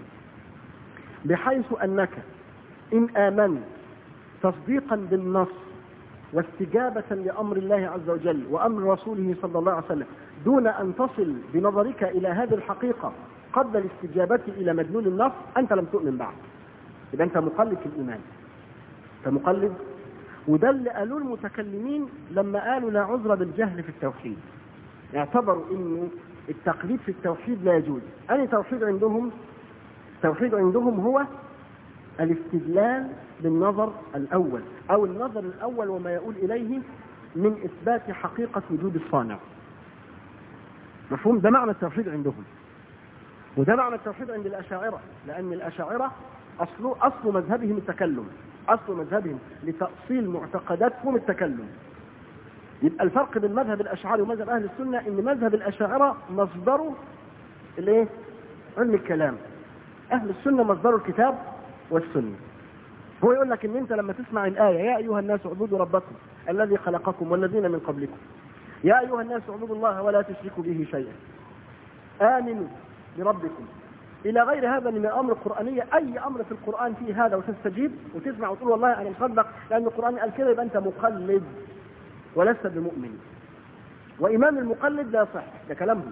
بحيث انك ان امنت تصديقا بالنص واستجابة لأمر الله عز وجل وأمر رسوله صلى الله عليه وسلم دون أن تصل بنظرك إلى هذه الحقيقة قبل الاستجابة إلى مدلول النص، أنت لم تؤمن بعد، إذا أنت مقلد في الإيمان، أنت مقلد. وده اللي قالوه المتكلمين لما قالوا لا عذر بالجهل في التوحيد، اعتبروا إنه التقليد في التوحيد لا يجوز. أي توحيد عندهم؟ التوحيد عندهم هو الاستدلال بالنظر الأول أو النظر الأول وما يقول إليه من إثبات حقيقة وجود الصانع. مفهوم؟ ده معنى التوحيد عندهم، وده معنى التوحيد عند الأشاعرة، لأن الأشاعرة أصل مذهبهم التكلم، أصل مذهبهم لتأصيل معتقداتهم التكلم. يبقى الفرق بين مذهب الأشاعرة ومذهب أهل السنة إن مذهب الأشاعرة مصدره الإيه؟ علم الكلام، أهل السنة مصدره الكتاب والسنة. هو يقول لك ان انت لما تسمع الآية يا ايها الناس اعبدوا ربكم الذي خلقكم والذين من قبلكم، يا ايها الناس اعبدوا الله ولا تشركوا به شيئا، آمنوا بربكم، الى غير هذا من الامر القرآنية. اي امر في القرآن فيه هذا وتستجيب وتسمع وتقول والله انا مصدق لان القرآن قال كده، يبقى انت مقلد ولست بمؤمن، وايمان المقلد لا يصح، ده كلامهم.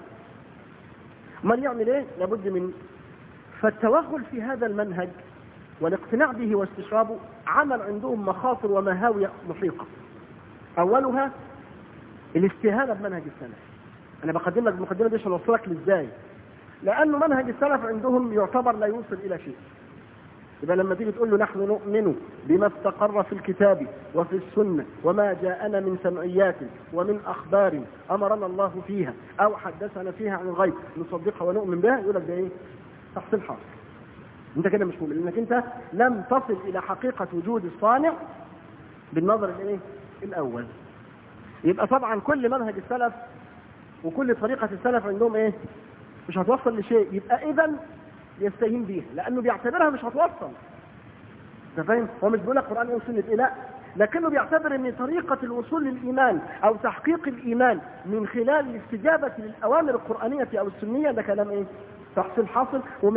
من يعمل ايه؟ لابد من فالتوغل في هذا المنهج والاقتناع به واستشرابه عمل عندهم مخاطر ومهاوي محيطة. أولها الاستهانة بمنهج السلف. أنا بقدم لك المقدمة دي عشان أوصلك لإزاي، لأنه منهج السلف عندهم يعتبر لا يوصل إلى شيء. يبقى لما تيجي تقول له نحن نؤمن بما استقر في الكتاب وفي السنة وما جاءنا من سمعيات ومن أخبار أمرنا الله فيها أو حدثنا فيها عن الغيب نصدقها ونؤمن بها، يقول لك ده إيه؟ تحصيل حاصل. انت كده مش مؤمن، لانك انت لم تصل الى حقيقة وجود الصانع بالنظر الايه؟ الاول. يبقى طبعا كل منهج السلف وكل طريقة السلف عندهم ايه؟ مش هتوصل لشيء، يبقى اذا يستهين بيها لانه بيعتبرها مش هتوصل. انت فاهم؟ هو مش بيقول لك قرآن وسنة ايه، لا، لكنه بيعتبر ان طريقة الوصول للايمان او تحقيق الايمان من خلال الاستجابة للاوامر القرآنية او السنية، ده كلام ايه؟ تحصيل حاصل.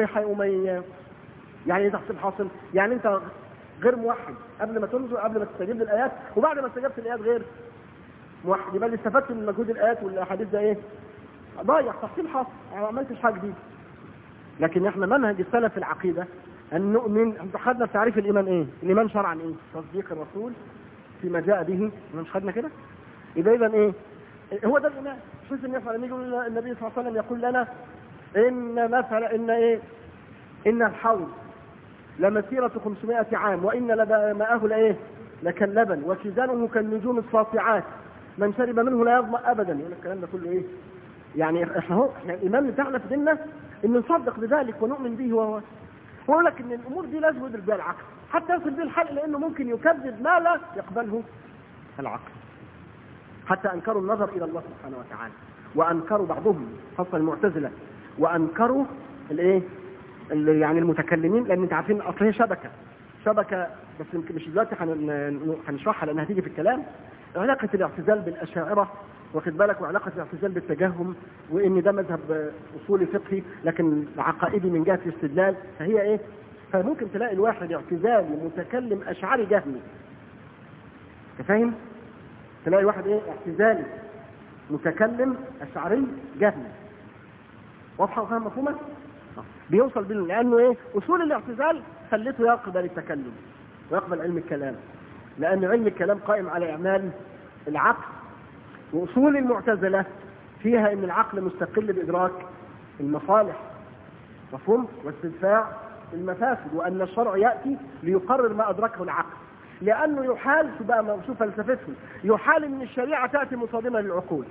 يعني ايه تحصيل حاصل؟ يعني انت غير موحد قبل ما تنظر، قبل ما تستجيب للايات، وبعد ما استجبت للايات غير موحد، يبقى اللي استفدت من مجهود الايات والاحاديث ده ايه؟ ضايع، تحصيل حاصل، ما عملتش حاجه جديده. لكن احنا منهج السلف في العقيده ان نؤمن. انت خدنا تعريف الايمان ايه؟ الايمان شرعا ايه؟ تصديق الرسول فيما جاء به، مش خدنا كده؟ يبقى اذا ايه؟ هو ده الايمان. شوف ان احنا لما يقول النبي صلى الله عليه وسلم يقول لنا ان مثلا ان ايه؟ ان الحوض لمسيرة 500 عام وإن ماءه لإيه؟ لكاللبن وكيزانه كالنجوم الساطعات من شرب منه لا يظمأ أبدا. يقول الكلام ده كله إيه؟ يعني إحنا الإيمان بتاعنا في ديننا إن نصدق بذلك ونؤمن به. وهو يقول لك إن الأمور دي لازم يدرك بها العقل حتى يصل به الحل، لأنه ممكن يكذب ما لا يقبله العقل. حتى أنكروا النظر إلى الله سبحانه وتعالى، وأنكروا بعضهم خاصة المعتزلة، وأنكروا الإيه؟ يعني المتكلمين، لان انت عارفين اصل هي شبكه، شبكة، بس يمكن مش دلوقتي هنشرحها لأنها هتيجي في الكلام. علاقة الاعتزال بالأشاعرة واخد بالك، وعلاقة الاعتزال بالتجهم، وإن ده مذهب أصولي فقهي لكن عقائدي من جهة الاستدلال، فهي إيه؟ فممكن تلاقي الواحد اعتزالي متكلم أشعري جهمي. تفهم؟ تلاقي واحد إيه؟ اعتزالي متكلم أشعري جهمي. واضحة وفهم مفهومة؟ بيوصل بيه لأنه إيه؟ أصول الاعتزال خلته يقبل التكلم ويقبل علم الكلام، لأن علم الكلام قائم على إعمال العقل، وأصول المعتزلة فيها إن العقل مستقل بإدراك المصالح، مفهوم؟ واستدفاع المفاسد، وأن الشرع يأتي ليقرر ما أدركه العقل، لأنه يحال شوف فلسفتهم، يحال إن الشريعة تأتي مصادمة للعقول،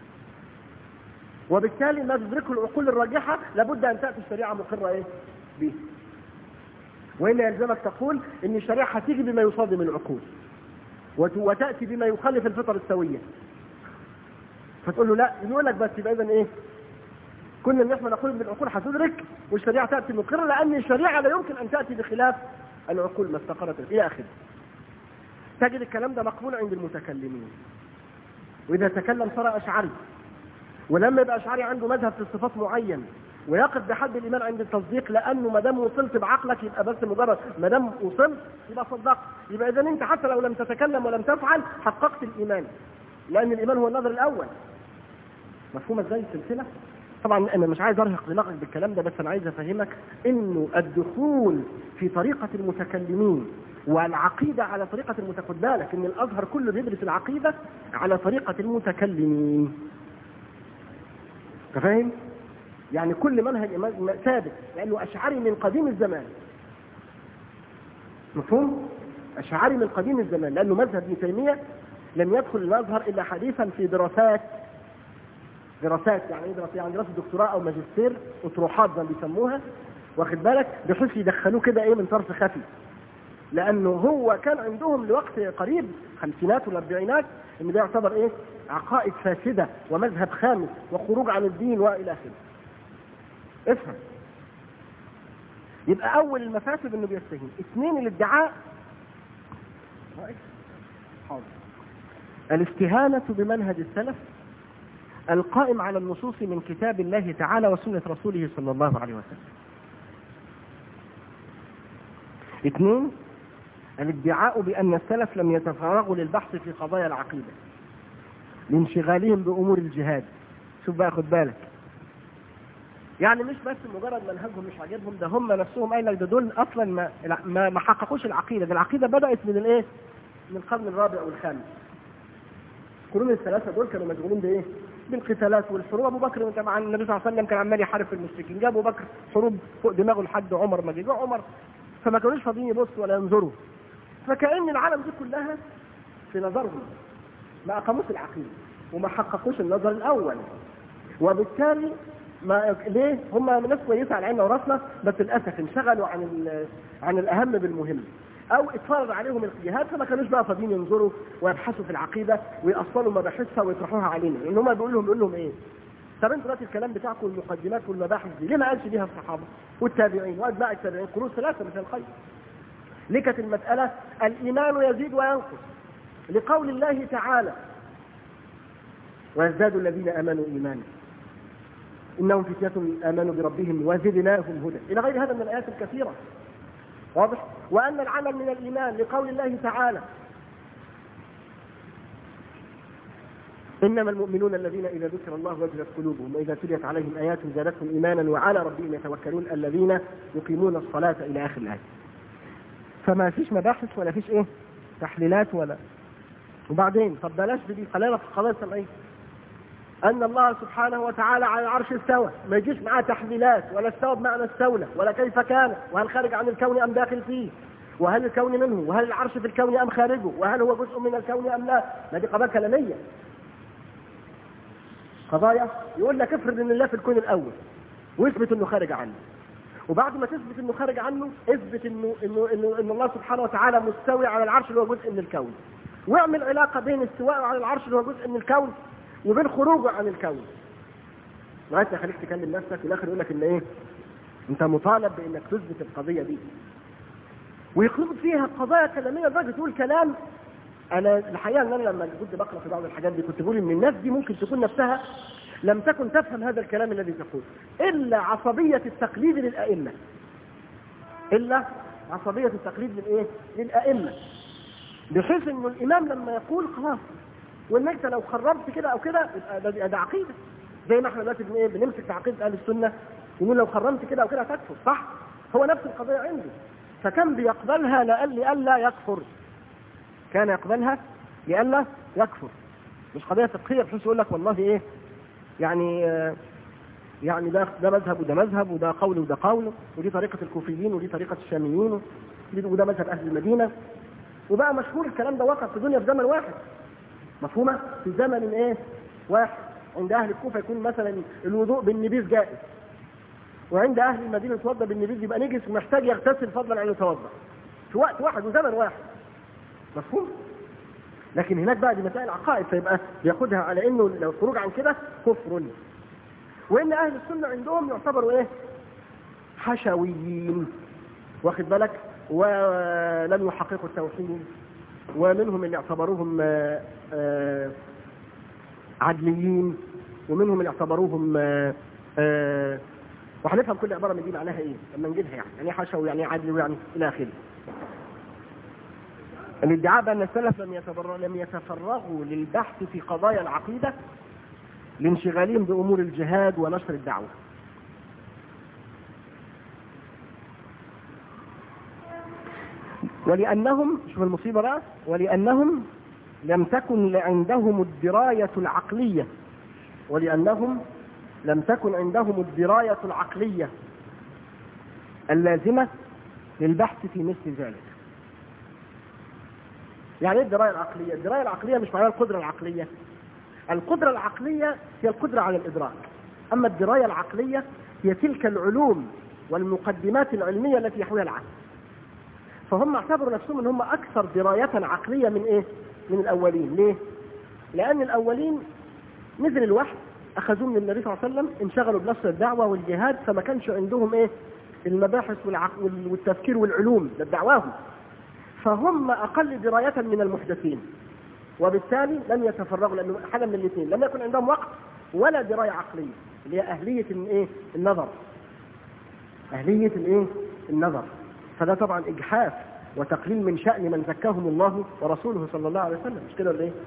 وبالتالي ما تدركه العقول الراجحة لابد أن تأتي الشريعة مقرة إيه؟ به. وإلا يلزمك تقول إن الشريعة هتيجي بما يصادم العقول وتأتي بما يخالف الفطر السوية، فتقول له لا، يقول لك بس يبقى إذن إيه؟ كنا نحن نقول إن العقول هتدرك والشريعة تأتي مقرة، لأن الشريعة لا يمكن أن تأتي بخلاف العقول ما استقرت إلى آخره. تجد الكلام ده مقبول عند المتكلمين، وإذا تكلم صار أشعري، ولما يبقى أشعري عنده مذهب في الصفات معين ويقف بحد الإيمان عند التصديق، لأنه ما دام وصلت بعقلك يبقى بس مجرد ما دام وصلت يبقى صدقت، يبقى إذا أنت حتى لو لم تتكلم ولم تفعل حققت الإيمان، لأن الإيمان هو النظر الأول. مفهوم ازاي السلسلة؟ طبعا أنا مش عايز أرهق دماغك بالكلام ده، بس أنا عايز أفهمك إنه الدخول في طريقة المتكلمين والعقيدة على طريقة خد بالك إن الأزهر كله بيدرس العقيدة على طريقة المتكلمين. تفهم؟ يعني كل منهج ثابت، لأنه أشعري من قديم الزمان. مفهوم؟ أشعري من قديم الزمان، لأنه مذهب ابن تيمية لم يدخل الأزهر إلا حديثا في دراسات يعني دراسة دكتوراه أو ماجستير، أطروحات زي ما بيسموها، واخد بالك، بحيث يدخلوه كده إيه من طرف خفي، لأنه هو كان عندهم لوقت قريب خمسينات والأربعينات إن ده يعتبر إيه؟ عقائد فاسدة ومذهب خامس وخروج عن الدين وإلى آخره. افهم. يبقى أول المفاسد إنه بيستهين. اثنين الادعاء، الاستهانة بمنهج السلف القائم على النصوص من كتاب الله تعالى وسنة رسوله صلى الله عليه وسلم. اثنين الادعاء بأن السلف لم يتفرغوا للبحث في قضايا العقيدة لانشغالهم بأمور الجهاد. شوف بقى خد بالك، يعني مش بس مجرد منهجهم مش عاجبهم، ده هم نفسهم قايل لك ده دول اصلا ما حققوش العقيده، ده العقيده بدات من الايه؟ من القرن الرابع والخامس. القرون الثلاثه دول كانوا مشغولين بايه؟ بالقتالات والحروب. ابو بكر طبعا النبي صلى الله عليه وسلم كان عمال يحارب في المشركين، جاب ابو بكر حروب فوق دماغه لحد عمر ما جه عمر، فما كانوش فاضيين يبصوا ولا ينظروا، فكأن العالم دي كلها في نظرهم ما اقاموش العقيده وما حققوش النظر الاول، وبالتالي ليه؟ هم ناس كويسه على عيننا وراسنا، بس للاسف انشغلوا عن الاهم بالمهم، او اتفرض عليهم الجهاد فما كانوش بقى فاضيين ينظروا ويبحثوا في العقيده ويأصلوا مباحثها ويطرحوها علينا، لان هم بيقول لهم ايه؟ طب انتوا دلوقتي الكلام بتاعكم المقدمات والمباحث دي ليه ما قالش بيها الصحابه والتابعين واتباع التابعين قرون ثلاثه مثل الخير؟ ليه كانت المساله الايمان يزيد وينقص؟ لقول الله تعالى ويزداد الذين امنوا ايمانا إنهم فتية آمنوا بربهم وزدناهم هدى، إلى غير هذا من الآيات الكثيرة. واضح؟ وأن العمل من الإيمان لقول الله تعالى إنما المؤمنون الذين إذا ذكر الله وجلت قلوبهم وإذا تليت عليهم آياته زادتهم إيمانا وعلى ربهم يتوكلون الذين يقيمون الصلاة إلى آخر الآية. فما فيش مباحث ولا فيش إيه؟ تحليلات ولا. وبعدين طب بلاش دي خلينا في القضايا السمعية. أن الله سبحانه وتعالى على العرش استوى، ما يجيش معاه تحليلات ولا استوى بمعنى استولى ولا كيف كان وهل خارج عن الكون أم داخل فيه وهل الكون منه وهل العرش في الكون أم خارجه وهل هو جزء من الكون أم لا. ما دي قضايا كلامية، قضايا يقول لك افرض ان الله في الكون الأول واثبت انه خارج عنه، وبعد ما تثبت انه خارج عنه اثبت انه الله سبحانه وتعالى مستوي على العرش اللي هو جزء من الكون، واعمل علاقة بين استواءه على العرش اللي هو جزء من الكون وبين خروجه عن الكون. لغايه ما خليك تكلم نفسك والاخر يقول لك ان ايه؟ انت مطالب بانك تثبت القضيه دي. ويخلط فيها قضايا كلاميه لدرجه تقول كلام. انا الحقيقه ان انا لما كنت بقرا في بعض الحاجات دي كنت بقول ان الناس دي ممكن تكون نفسها لم تكن تفهم هذا الكلام الذي تقول، الا عصبيه التقليد للائمه، الا عصبيه التقليد للايه؟ للائمه، بحيث انه الامام لما يقول خلاص، وان انت لو خربت كده او كده يبقى ده عقيده، زي ما احنا دلوقتي بنمسك في عقيده اهل السنه ونقول لو خرمت كده او كده هتكفر، صح؟ هو نفس القضيه عنده، فكان بيقبلها لئلا يكفر، كان يقبلها لئلا يكفر، مش قضيه فقهيه بحيث يقول لك والله ايه يعني ده مذهب وده مذهب، وده قول وده قول، ودي طريقه الكوفيين ودي طريقه الشاميين، وده مذهب اهل المدينه. وبقى مشهور الكلام ده وقع في الدنيا في زمن واحد، مفهومه؟ في زمن ايه؟ واحد. عند اهل الكوفه يكون مثلا الوضوء بالنبيذ جائز، وعند اهل المدينه يتوضا بالنبيذ يبقى نجس ومحتاج يغتسل فضلا عن يتوضا، في وقت واحد وزمن واحد، مفهوم؟ لكن هناك بقى دي مسائل عقائد، فيبقى بياخدها على انه لو الخروج عن كده كفر، وان اهل السنه عندهم يعتبروا ايه؟ حشويين، واخد بالك؟ ولم يحققوا التوحيد، ومنهم اللي اعتبروهم عدليين، ومنهم اللي اعتبروهم وهنفهم كل عباره من دي معناها ايه لما نجيبها، يعني حشوي يعني عدل ويعني الى اخره. الادعاء بان السلف لم يتفرغوا للبحث في قضايا العقيده لانشغالهم بامور الجهاد ونشر الدعوه. ولانهم، شوف المصيبه بقى، ولانهم لم تكن عندهم الدرايه العقليه، ولانهم لم تكن عندهم الدرايه العقليه اللازمه للبحث في مثل ذلك. يعني ايه الدرايه العقليه؟ الدرايه العقليه مش معناها القدره العقليه. القدره العقليه هي القدره على الادراك، اما الدرايه العقليه هي تلك العلوم والمقدمات العلميه التي يحويها العقل. فهم اعتبروا نفسهم ان هم اكثر درايه عقليه من ايه؟ من الاولين. ليه؟ لان الاولين نزل الوحي، اخذوه من النبي صلى الله عليه وسلم، انشغلوا بنشر الدعوه والجهاد، فما كانش عندهم ايه؟ المباحث والتفكير والعلوم لدعواهم، فهم اقل درايه من المحدثين، وبالتالي لم يتفرغوا، لانه حاجه من الاثنين، لم يكن عندهم وقت ولا درايه عقليه اللي هي اهليه الايه؟ النظر، اهليه الايه؟ النظر. فده طبعا اجحاف وتقليل من شأن من زكاهم الله ورسوله صلى الله عليه وسلم، مش كده ولا ايه؟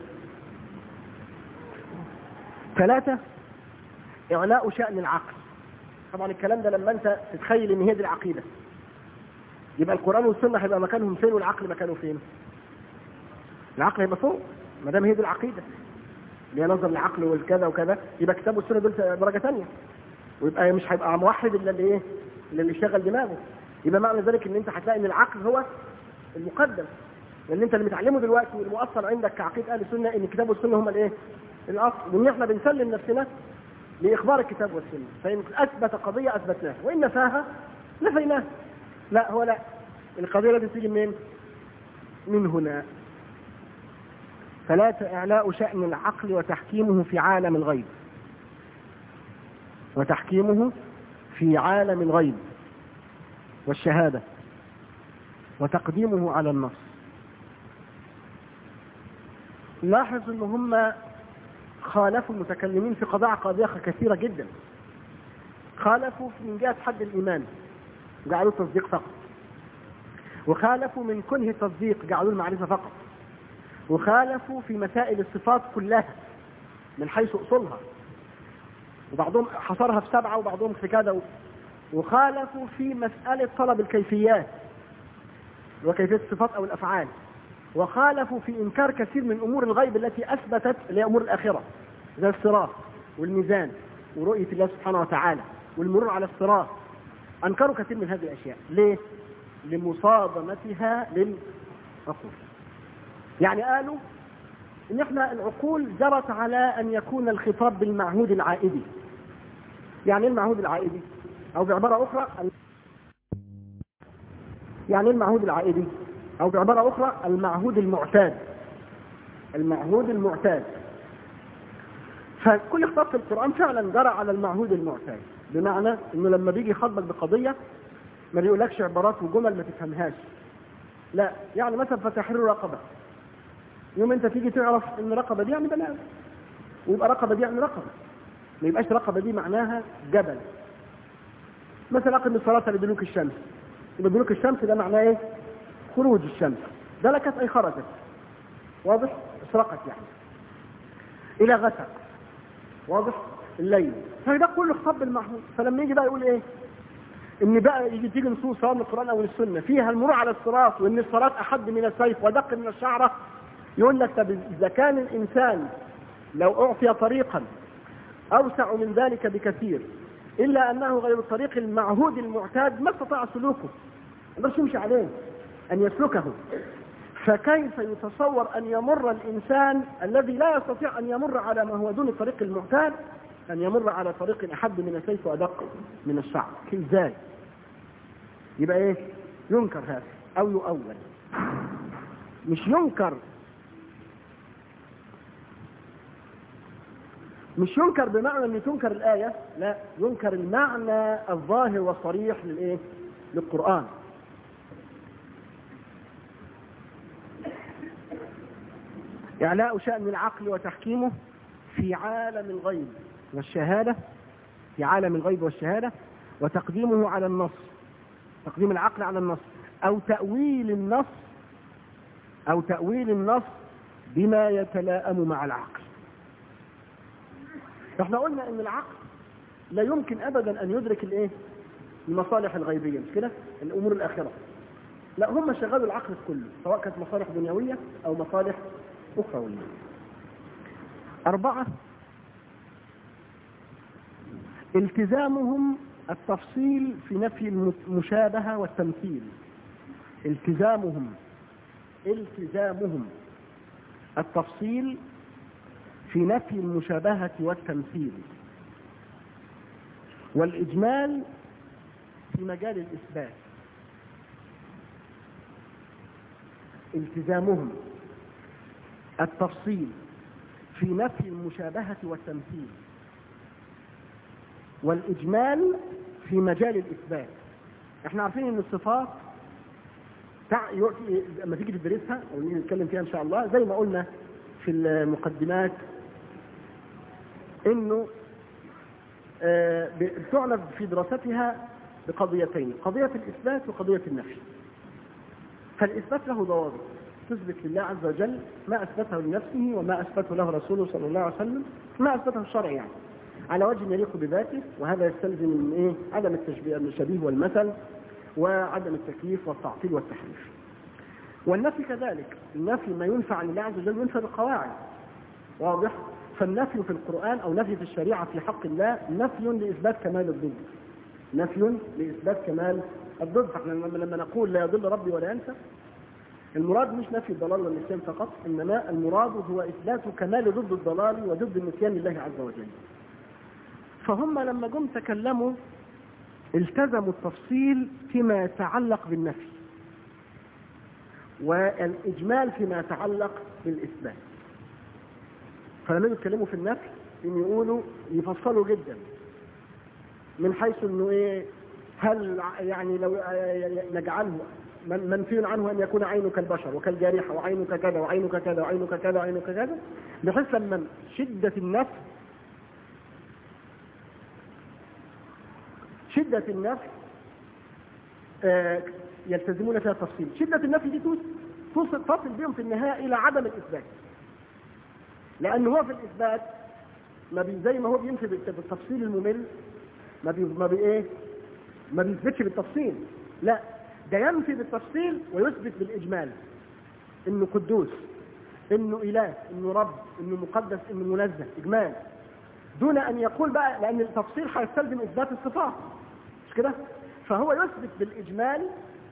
3 إعلاء شأن العقل. طبعا الكلام ده لما انت تتخيل ان هي دي العقيده، يبقى القرآن والسنه هيبقى مكانهم فين والعقل مكانه فين؟ العقل هيبقى فوق، ما دام هي دي العقيده اللي هي نظر العقل والكذا وكذا، يبقى كتاب والسنه دول درجه ثانيه، ويبقى مش هيبقى موحد الا اللي ايه؟ اللي يشغل دماغه. يبقى معنى ذلك ان انت هتلاقي ان العقل هو المقدم، لان انت اللي متعلمه دلوقتي والمؤصل عندك كعقيده اهل السنه ان الكتاب والسنه هم الايه؟ الاصل، وان احنا بنسلم نفسنا لاخبار الكتاب والسنه، فان اثبت قضيه اثبتناها، وان نفاها نفيناها. لا هو لا، القضيه التي تيجي منين؟ من هنا. 3 إعلاء شأن العقل وتحكيمه في عالم الغيب، وتحكيمه في عالم الغيب والشهادة، وتقديمه على النص. لاحظ ان هم خالفوا المتكلمين في قضايا كثيرة جدا. خالفوا من جهة حد الإيمان جعلوا التصديق فقط، وخالفوا من كنه التصديق جعلوا المعرفة فقط، وخالفوا في مسائل الصفات كلها من حيث أصولها، وبعضهم حصرها في 7 وبعضهم في كذا، وخالفوا في مسألة طلب الكيفيات وكيفية الصفات أو الأفعال، وخالفوا في إنكار كثير من أمور الغيب التي أثبتت اللي هي أمور الآخرة زي الصراط والميزان ورؤية الله سبحانه وتعالى والمرور على الصراط. أنكروا كثير من هذه الأشياء. ليه؟ لمصادمتها للعقول. يعني قالوا إن إحنا العقول جرت على أن يكون الخطاب بالمعهود العائدي. يعني المعهود العائدي، أو بعبارة أخرى يعني المعهود العائدي، أو بعبارة أخرى المعهود المعتاد. المعهود المعتاد، فكل خطاب في القرآن فعلا جرى على المعهود المعتاد، بمعنى إنه لما بيجي يخاطبك بقضية ما بيقولكش عبارات وجمل ما تفهمهاش، لا، يعني مثلا فتحرير رقبة، يوم انت تيجي تعرف ان رقبة دي يعني بني آدم، ويبقى رقبة دي يعني رقبة، ما يبقاش رقبة دي معناها جبل. مثلا أقم الصلاة لدلوك الشمس، يبقى دلوك الشمس ده معناه ايه؟ خروج الشمس. دلكت أي خرجت، واضح؟ اشرقت يعني. إلى غسق، واضح؟ الليل. فده كله خطاب بالمعهود. فلما يجي بقى يقول ايه؟ ان بقى تيجي نصوص سواء من القرآن او من السنة فيها المرور على الصراط، وان الصراط احد من السيف ودق من الشعرة، يقول لك طب اذا كان الانسان لو اعطي طريقا اوسع من ذلك بكثير الا انه غير الطريق المعهود المعتاد ما استطاع سلوكه، ما يقدرش يمشي عليه ان يسلكه، فكيف يتصور ان يمر الانسان الذي لا يستطيع ان يمر على ما هو دون الطريق المعتاد ان يمر على طريق احد من السيف وادق من الشعر؟ ازاي؟ يبقى ايه؟ ينكر هذا او يؤول. مش ينكر بمعنى ان تنكر الايه، لا، ينكر المعنى الظاهر والصريح للايه؟ للقران. إعلاء شأن العقل وتحكيمه في عالم الغيب والشهادة، في عالم الغيب والشهادة، وتقديمه على النص، تقديم العقل على النص، أو تأويل النص بما يتلائم مع العقل. احنا قلنا ان العقل لا يمكن ابدا ان يدرك الايه؟ المصالح الغيبية، مش كده؟ الامور الاخرة. لا، هم شغلوا العقل في كله، سواء كانت مصالح دنيوية او مصالح أخروية. 4، التزامهم التفصيل في نفي المشابهة والتمثيل. التزامهم التفصيل في نفي المشابهة والتمثيل، والإجمال في مجال الإثبات. التزامهم التفصيل في نفي المشابهة والتمثيل، والإجمال في مجال الإثبات. احنا عارفين ان الصفات لما تيجي تدرسها او نتكلم فيها ان شاء الله زي ما قلنا في المقدمات انه بتعنى في دراستها بقضيتين، قضية الإثبات وقضية النفي. فالإثبات له ضوابط، تثبت لله عز وجل ما أثبته لنفسه وما أثبته له رسوله صلى الله عليه وسلم، ما أثبته الشرع يعني على وجه يليق بذاته، وهذا يستلزم من إيه؟ عدم الشبيه والمثل، وعدم التكييف والتعطيل والتحريف. والنفي كذلك، النفي ما ينفع عن الله عز وجل ينفى بالقواعد، واضح؟ فالنفي في القرآن أو نفي في الشريعة في حق الله نفي لإثبات كمال الضد، نفي لإثبات كمال الضد. فاحنا لما نقول لا يضل ربي ولا ينسى، المراد مش نفي الضلال والنسيان فقط، إنما المراد هو إثبات كمال ضد الضلال وضد النسيان لله عز وجل. فهم لما جم تكلموا التزموا التفصيل فيما يتعلق بالنفي والإجمال فيما يتعلق بالإثبات. فلما يتكلموا في النفي إن يقولوا يفصلوا جدا من حيث إنه إيه، هل يعني لو نجعله منفي عنه أن يكون عينك البشر وكالجارحة وعينك كذا وعينك كذا وعينك كذا وعينك كذا، بحيث لما شدة النفي يلتزمون فيها التفصيل. شدة النفي دي تصل بهم في النهاية إلى عدم الإثبات، لأنه هو في الإثبات زي ما هو بينفي بالتفصيل الممل، ما بيثبتش بالتفصيل، لا، ده ينفي بالتفصيل ويثبت بالإجمال، إنه قدوس، إنه إله، إنه رب، إنه مقدس، إنه منزه، إجمال، دون أن يقول بقى، لأن التفصيل هيستلزم إثبات الصفات، مش كده؟ فهو يثبت بالإجمال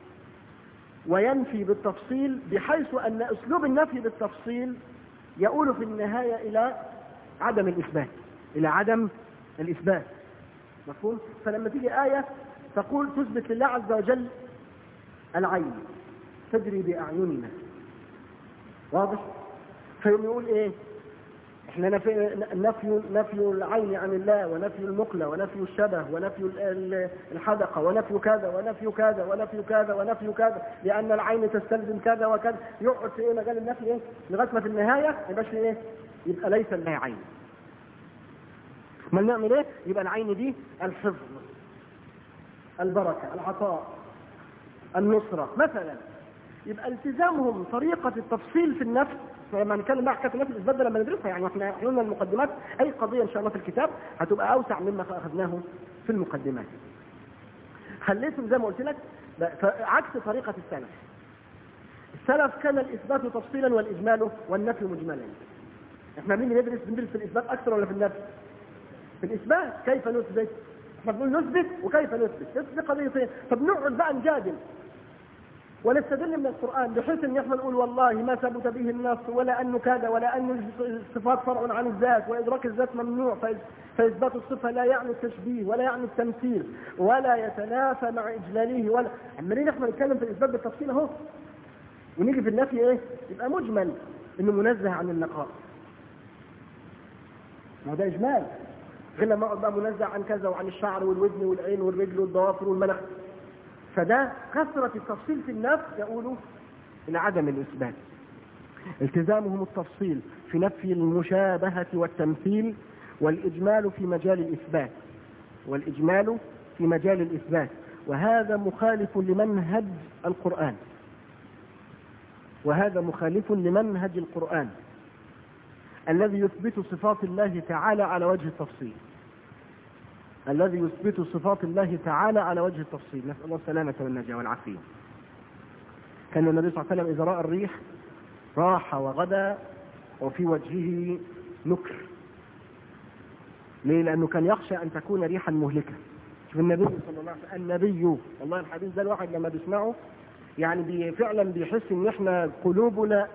وينفي بالتفصيل، بحيث أن أسلوب النفي بالتفصيل يؤول في النهاية إلى عدم الإثبات، مفهوم؟ فلما تيجي آية تقول تثبت لله عز وجل العين تجري بأعيننا، واضح؟ فيقول إيه؟ احنا نفي العين عن الله، ونفي المقلة، ونفي الشبه، ونفي الحدقة، ونفي كذا ونفي كذا ونفي كذا ونفي كذا، لأن العين تستلزم كذا وكذا. يقعد في ايه مجال النفي ايه لغاية ما في النهاية يبقى ايه؟ يبقى ليس لها عين. ما نعمل ايه؟ يبقى العين دي الحفظ، البركة، العطاء، النصرة مثلا. يبقى التزامهم طريقة التفصيل في النفس. لما نتكلم بقى حكايه النفس الاثبات لما ندرسها، يعني احنا قلنا المقدمات، اي قضيه ان شاء الله في الكتاب هتبقى اوسع مما اخذناه في المقدمات. خليتهم زي ما قلت لك عكس طريقه السلف. السلف كان الاثبات تفصيلا والاجمال والنفي مجملا. احنا مين ندرس في الاثبات اكثر ولا في النفي؟ في الاثبات. كيف نثبت؟ احنا بنقول نثبت وكيف نثبت، دي قضيتين. طب نقعد بقى نجادل ونستدل من القرآن بحيث ان احنا نقول والله ما ثبت به النص، ولا انه كذا، ولا ان الصفات فرع عن الذات، وادراك الذات ممنوع، فاثبات الصفه لا يعني التشبيه ولا يعني التمثيل ولا يتنافى مع اجلاله، ولا عمالين احنا نتكلم في الاثبات بالتفصيل اهو، ونيجي في النفي ايه؟ يبقى مجمل انه منزه عن النقائص. ما ده اجمال، غير لما اقعد بقى منزه عن كذا وعن الشعر والودن والعين والرجل والضوافر والمنخ. فده كثرة التفصيل في النفس يقول إلى عدم الإثبات. التزامهم التفصيل في نفي المشابهة والتمثيل، والإجمال في مجال الإثبات، والإجمال في مجال الإثبات، وهذا مخالف لمنهج القرآن، وهذا مخالف لمنهج القرآن الذي يثبت صفات الله تعالى على وجه التفصيل، الذي يثبت صفات الله تعالى على وجه التفصيل. نسأل الله السلامة والنجاة والعافية. كان النبي صلى الله عليه وسلم إذا رأى الريح راح وغدا وفي وجهه نكر. ليه؟ لأنه كان يخشى أن تكون ريحا مهلكة. شوف النبي صلى الله عليه وسلم، النبي والله الحديث ده الواحد لما بيسمعه يعني فعلا بيحس ان احنا قلوبنا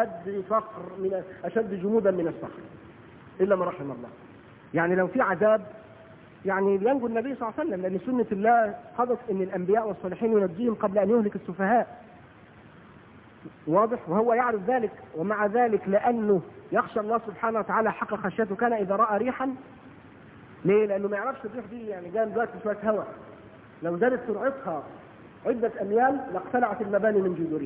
اشد جمودا من الصخر، الا ما رحم الله. يعني لو في عذاب يعني ينجو النبي صلى الله عليه وسلم، لأن سنة الله قضت أن الأنبياء والصالحين ينجيهم قبل أن يهلك السفهاء. واضح؟ وهو يعرف ذلك، ومع ذلك لأنه يخشى الله سبحانه وتعالى حق خشيته كان إذا رأى ريحا. ليه؟ لأنه ما يعرفش الريح دي يعني جاء دلوقتي شوية هواء، لو زادت سرعتها عدة أميال لاقتلعت المباني من جذورها.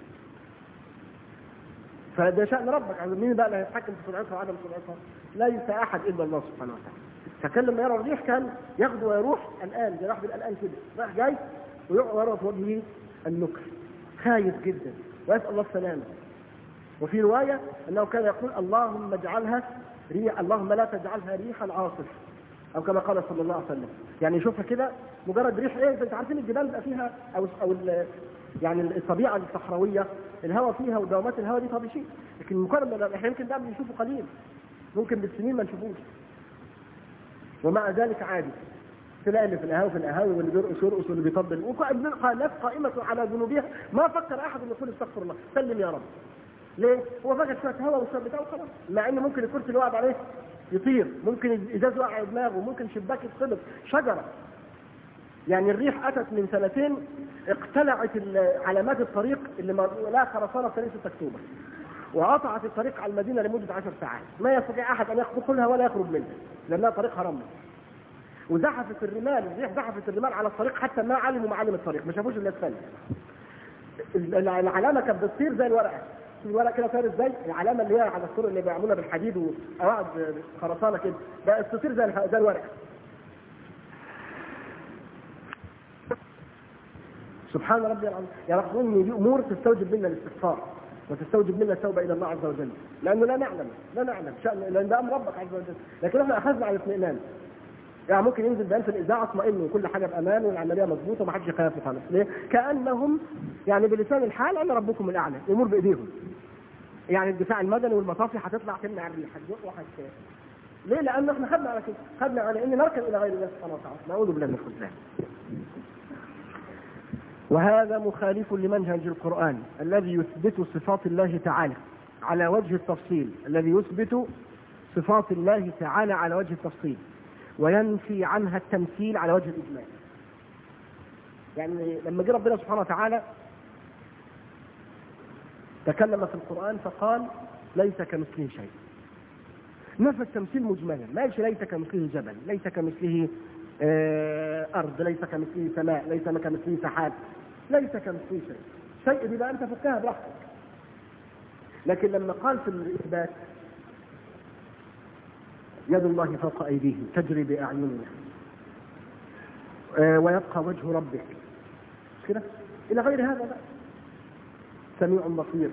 فده شأن ربك، يعني مين بقى اللي هيتحكم في سرعتها وعدم سرعتها؟ لا ينسى أحد إلا الله سبحانه وتعالى. فكان لما يرى الريح كان يغدو ويروح الآن زي واحد الآن كده راح جاي ويرى في وجهه النكر، خايف جدا ويسأل الله السلامة. وفي رواية أنه كان يقول اللهم اجعلها ريح، اللهم لا تجعلها ريحا عاصف، أو كما قال صلى الله عليه وسلم. يعني يشوفها كده مجرد ريح ايه، انت عارفين الجبال بقى فيها او يعني الطبيعة الصحراوية الهواء فيها ودوامات الهواء دي طبيعي شيء، لكن مقارنة احنا يمكن ده بنشوفه قليل، ممكن بالسنين ما نشوفوش، ومع ذلك عادي تلاقي اللي في القهاوي واللي بيرقص يرقص واللي بيطبل، ناس قائمة على ذنوبها ما فكر احد ان يقول استغفر الله سلم يا رب. ليه؟ هو فقد شويه هواء والشويه بتاعه خلاص، مع ان ممكن الكرسي اللي قاعد عليه يطير، ممكن الازاز وقع على دماغه، ممكن شباك يتخبط، شجره. يعني الريح اتت من سنتين اقتلعت علامات الطريق اللي لا خرسانه في 6 اكتوبر، وقطعت الطريق على المدينه لمده 10 ساعات، ما يستطيع احد ان يدخلها ولا يخرج منها لانها طريقها رمل. وزحفت الرمال، الريح زحفت الرمال على الطريق حتى ما علموا معالم الطريق، ما شافوش الا الثلج. العلامه كانت بتطير زي الورقه، الورقه كده طاير ازاي؟ العلامه اللي هي على الطرق اللي بيعملوها بالحديد وقواعد خرسانه كده بقت تطير زي الورقه. سبحان ربي العظيم. يا رب ان دي امور تستوجب منا الاستغفار وتستوجب منا التوبه الى الله عز وجل، لانه لا نعلم شأن، لان ده امر ربك عز وجل، لكن احنا اخذنا على الاطمئنان. يعني ممكن ينزل بيان في الاذاعه اطمئن وكل حاجه بامان والعمليه مضبوطه وما حدش يخاف خالص. ليه؟ كانهم يعني بلسان الحال انا ربكم الاعلى، الامور بايديهم. يعني الدفاع المدني والمطافي هتطلع تمنع الريح، هتزق وهتشيل. ليه؟ لان احنا خدنا على كده، خدنا على ان نركن الى غير الله سبحانه وتعالى، نعوذ بالله من الخذلان. وهذا مخالف لمنهج القرآن الذي يثبت صفات الله تعالى على وجه التفصيل، الذي يثبت صفات الله تعالى على وجه التفصيل وينفي عنها التمثيل على وجه الإجمال. يعني لما جه ربنا سبحانه وتعالى تكلم في القرآن فقال ليس كمثله شيء، نفى التمثيل مجملا، ما قالش ليس كمثله جبل، ليس كمثله أرض، ليس كمثله سماء، ليس كمثله سحاب، ليس كمثله شيء دي بقى أنت فكها براحتك. لكن لما قال في الإثبات يد الله فوق أيديهم تجري بأعيننا ويبقى وجه ربك كده إلى غير هذا بقى، سميع بصير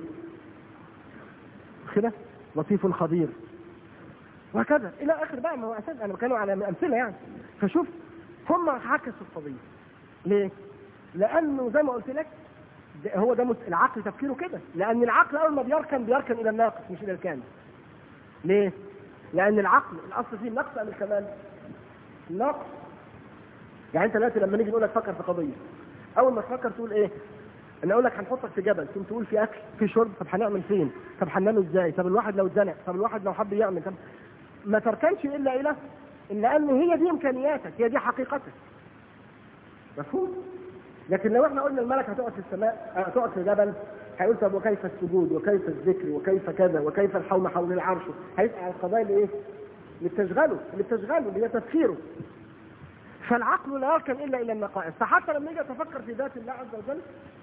كده، لطيف خبير، وهكذا إلى آخر بقى. ما هو أساس أنا بتكلم على أمثلة يعني. فشوف هم عكسوا القضية ليه؟ لأنه زي ما قلت لك هو ده العقل تفكيره كده، لأن العقل أول ما بيركن إلى الناقص مش إلى الكامل. ليه؟ لأن العقل الأصل فيه النقص أم الكمال؟ النقص. يعني أنت دلوقتي لما نيجي نقول لك فكر في قضية، أول ما تفكر تقول إيه؟ أنا أقول لك هنحطك في جبل، ثم تقول في أكل، في شرب، طب هنعمل فين؟ طب هننام إزاي؟ طب الواحد لو اتزنق، طب الواحد لو حب يعمل، طب ما تركنش إلا أن هي دي إمكانياتك، هي دي حقيقتك. مفهوم؟ لكن لو احنا قلنا الملك هتقعد في السماء، هتقعد في جبل، هيقول طب وكيف السجود وكيف الذكر وكيف كذا وكيف الحوم حول العرش، هيسأل على القضايا اللي ايه؟ اللي بتشغله اللي هي تفكيره. فالعقل لا يركن الا الى النقائص. فحتى لما يجي يتفكر في ذات الله عز وجل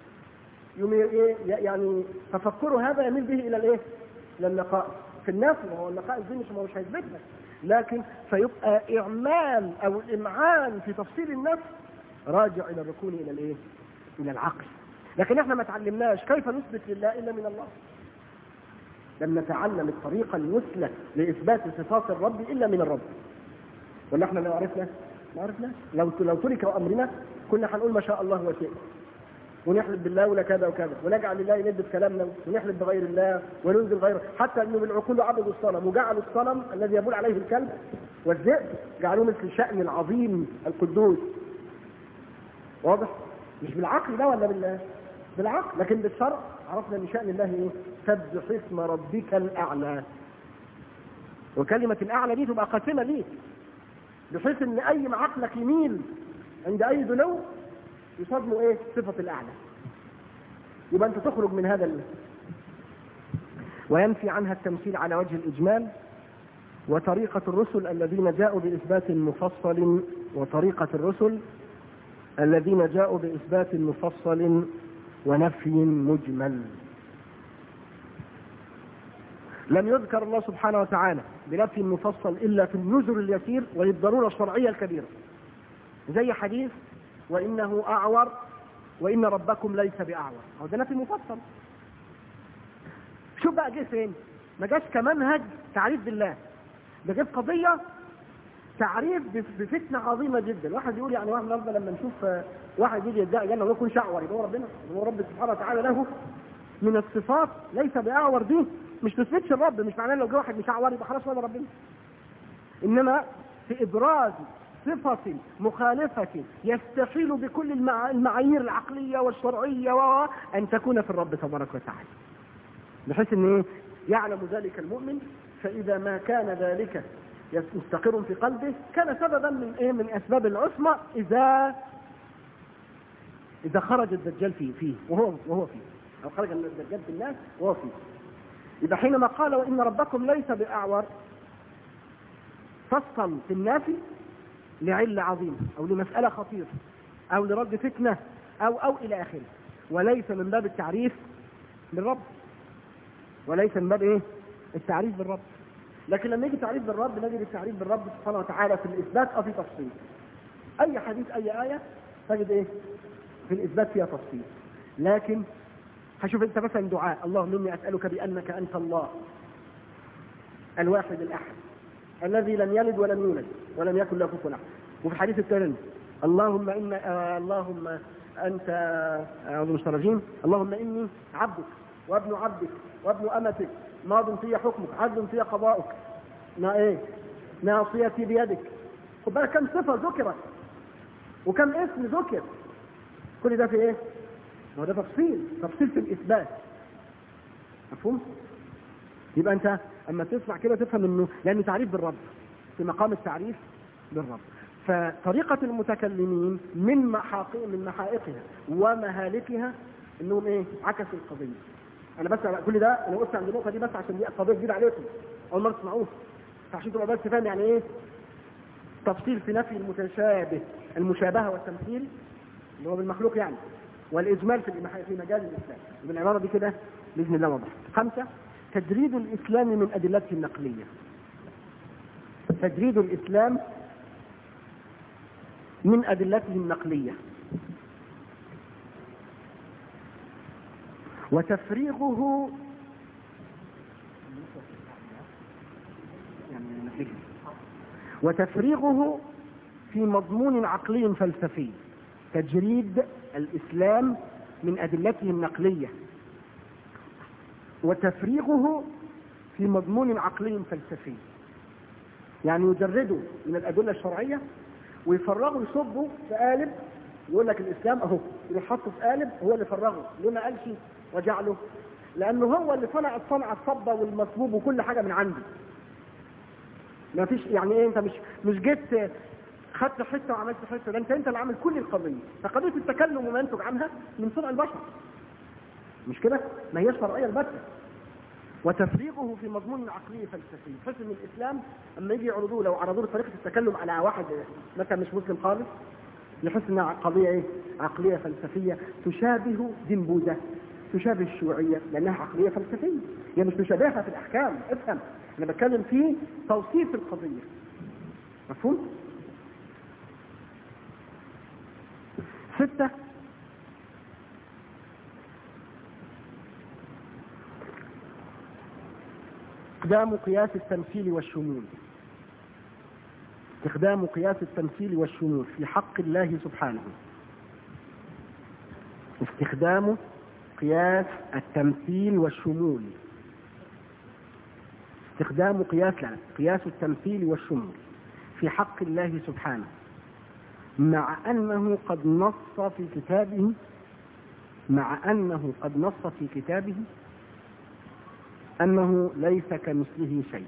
يعني تفكره هذا يميل به الى الايه؟ الى النقائص. في الناس وهو النقائص دي مش هيثبتها، لكن فيبقى اعمال او الامعان في تفصيل النفس راجع الى الركون الى الايه؟ الى العقل. لكن احنا ما تعلمناش كيف نثبت لله الا من الله. لم نتعلم الطريقه المثلى لاثبات صفات الرب الا من الرب. ولا احنا لو عرفنا؟ ما عرفناش. لو ترك امرنا كنا هنقول ما شاء الله وشئ، ونحلف بالله ولا كذا وكذا، ونجعل لله يند بكلامنا، ونحلف بغير الله وننزل غيره، حتى انه بالعقول عبدوا الصنم وجعلوا الصنم الذي يبول عليه الكلب والذئب جعلوه مثل الشأن العظيم القدوس. واضح؟ مش بالعقل ده ولا بالعقل، لكن بالشرع عرفنا ان شأن الله ايه؟ سبح اسم ربك الاعلى. وكلمة الاعلى دي تبقى قاسمة ليك، بحيث ان اي ما عقلك يميل عند اي دنو يصادمه ايه؟ صفة الاعلى. يبقى انت تخرج من هذا وينفي عنها التمثيل على وجه الاجمال. وطريقة الرسل الذين جاءوا بإثبات مفصل ونفي مجمل. لم يذكر الله سبحانه وتعالى بنفي مفصل إلا في النذر اليسير وللضرورة الشرعية الكبيرة، زي حديث وإنه أعور وإن ربكم ليس بأعور، هو ده نفي مفصل. شوف بقى جه فين؟ ما جاش كمنهج تعريف بالله، ده جه قضية تعريف بفتنة عظيمة جدا. واحد يقول يعني واحد النهارده لما نشوف واحد يجي يدعي جنة وهو يكون شعور، يبقى هو ربنا، هو رب سبحانه وتعالى له من الصفات ليس بأعور، دي مش تثبتش الرب. مش معناه لو جه واحد مش أعور يبقى خلاص هو ربنا، انما في ابراز صفة مخالفة يستحيل بكل المعايير العقلية والشرعية ان تكون في الرب تبارك وتعالى، بحيث ان يعلم ذلك المؤمن. فاذا ما كان ذلك مستقر في قلبه كان سببا من اسباب العصمة اذا خرج الدجال فيه وهو فيه، او خرج الدجال في الناس وهو فيه. يبقى حينما قال وان ربكم ليس بأعور فصل في النافي لعلة عظيمة او لمسألة خطيرة او لرد فتنة او الى اخره، وليس من باب التعريف بالرب، وليس من باب ايه؟ التعريف بالرب. لكن لما يجي تعريف بالرب نجد التعريف بالرب سبحانه وتعالى في الاثبات او في تفصيل. اي حديث اي آية تجد ايه؟ في الاثبات فيها تفصيل. لكن هشوف انت مثلا دعاء اللهم اني اسألك بانك انت الله الواحد الاحد الذي لم يلد ولم يولد ولم يكن له كفوا احد. وفي الحديث الثاني اللهم انت اعوذ بالله من الرجيم، اللهم اني عبدك وابن عبدك وابن امتك ماض في حكمك عدل في قضاؤك ناصيتي بيدك. خد بالك كم صفه ذكرت وكم اسم ذكر، كل ده في ايه؟ هو ده تفصيل في الاثبات. مفهوم؟ يبقى انت اما تسمع كده تفهم انه لانه تعريف بالرب في مقام التعريف بالرب. فطريقة المتكلمين من محائقها ومهالكها انهم ايه؟ عكسوا القضية. انا بس كل ده انا قلت عند النقطة دي بس عشان دي قضية جديدة عليكم اول مرة تسمعوها. عشان تبقى بس فاهم يعني ايه تفصيل في نفي المتشابه، المشابهة والتمثيل اللي هو بالمخلوق يعني، والإجمال في مجال الإسلام. بالعبارة دي كده بإذن الله واضح. 5 تجريد الإسلام من أدلته النقلية. تجريد الإسلام من أدلته النقلية وتفريغه في مضمون عقلي فلسفي. تجريد الإسلام من أدلته النقلية وتفريغه في مضمون عقلي فلسفي، يعني يجرده من الأدلة الشرعية ويفرغه يصبه في قالب، يقول لك الإسلام أهو، يحطه في قالب هو اللي فرغه، ليه ما قالش وجعله؟ لأنه هو اللي صنع الصبة والمصبوب وكل حاجة من عنده. ما فيش يعني ايه، انت مش جيت خدت حته وعملت حته، ده انت اللي عامل كل القضيه. فقضيه التكلم وما ينتج عنها من صنع البشر، مش كده؟ ما هيش شرعيه البتة. وتفريغه في مضمون عقلي فلسفي، بحيث ان الاسلام اما يجي يعرضوه، لو عرضوا طريقه التكلم على واحد مثلا مش مسلم خالص، يحس انها قضيه ايه؟ عقليه فلسفيه تشابه دين بوذا، تشابه الشيوعيه، لانها عقليه فلسفيه، هي مش مشابهه في الاحكام. افهم، انا بتكلم في توصيف القضيه، مفهوم؟ 6 استخدام قياس التمثيل والشمول. استخدام قياس التمثيل والشمول في حق الله سبحانه. استخدام قياس التمثيل والشمول. استخدام قياس التمثيل والشمول في حق الله سبحانه، مع أنه قد نص في كتابه أنه ليس كمثله شيء،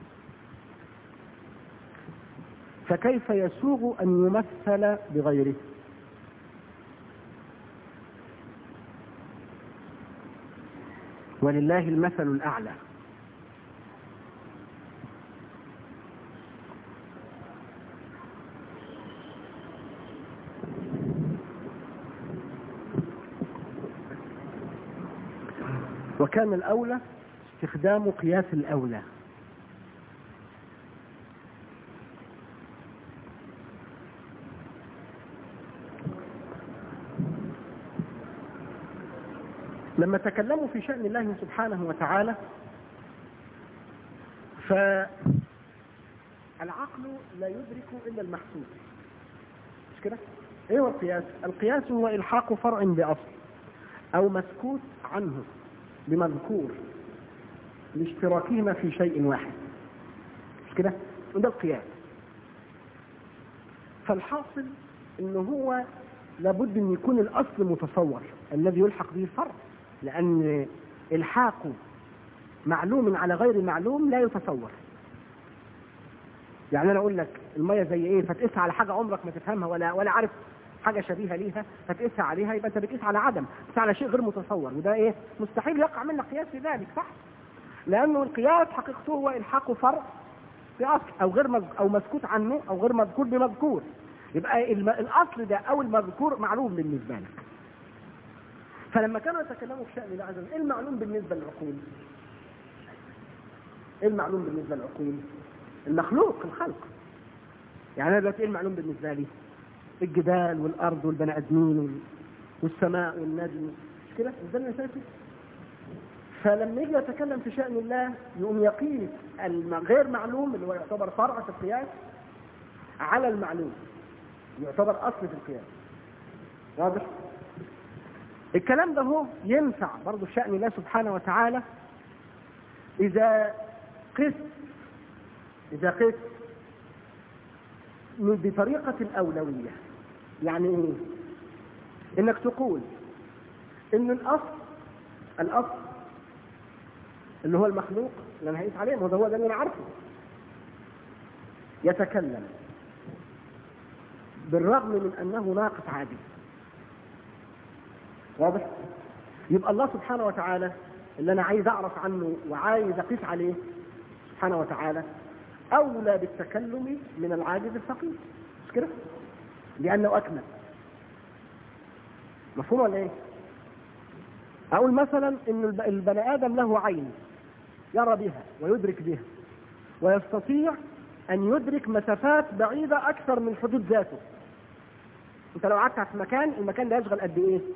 فكيف يسوغ أن يمثل بغيره؟ ولله المثل الأعلى. وكان الأولى استخدام قياس الأولى. لما تكلموا في شأن الله سبحانه وتعالى، فالعقل لا يدرك إلا المحسوس، مش كده؟ ايه هو القياس؟ القياس هو إلحاق فرع بأصل أو مسكوت عنه بمذكور لاشتراكهما في شيء واحد، مش كده؟ وده القياس. فالحاصل انه هو لابد ان يكون الاصل متصور الذي يلحق به الفرع، لان الحاق معلوم على غير معلوم لا يتصور. يعني انا اقول لك الميه زي ايه، فتقيسها على حاجه عمرك ما تفهمها ولا عارف حاجه شبيهه ليها، فتقيسها عليها، يبقى انت بتقيس على عدم، بس على شيء غير متصور، وده ايه؟ مستحيل يقع منك قياس في ذلك، صح؟ لانه القياس حقيقته هو الحاق فرع بأصل أو مسكوت عنه أو غير مذكور بمذكور. يبقى الأصل ده أو المذكور معلوم بالنسبة لك. فلما كانوا يتكلموا في شأن الله عز وجل، إيه المعلوم بالنسبة للعقول؟ إيه المعلوم بالنسبة للعقول؟ المخلوق، الخلق. يعني أنا دلوقتي إيه المعلوم بالنسبة لي؟ الجبال والأرض والبني آدمين والسماء والنجم، مش كده؟ ده اللي شايفه. فلما يجي يتكلم في شأن الله يقوم يقيس الغير معلوم اللي هو يعتبر فرع في القياس على المعلوم، يعتبر أصل في القياس. واضح؟ الكلام ده هو ينفع برضه في شأن الله سبحانه وتعالى إذا قست بطريقة الأولوية. يعني إيه؟ إنك تقول إن الأصل اللي هو المخلوق اللي انا هقيس عليه، هو ده اللي انا عارفه، يتكلم بالرغم من انه ناقص عاجز. واضح؟ يبقى الله سبحانه وتعالى اللي انا عايز اعرف عنه وعايز اقيس عليه سبحانه وتعالى، أولى بالتكلم من العاجز الفقير، مش كده؟ لأنه أكمل. مفهوم ولا إيه؟ أقول مثلا إن البني آدم له عين يرى بها ويدرك بها، ويستطيع أن يدرك مسافات بعيدة أكثر من حدود ذاته. أنت لو قعدت في مكان، المكان ده يشغل قد إيه؟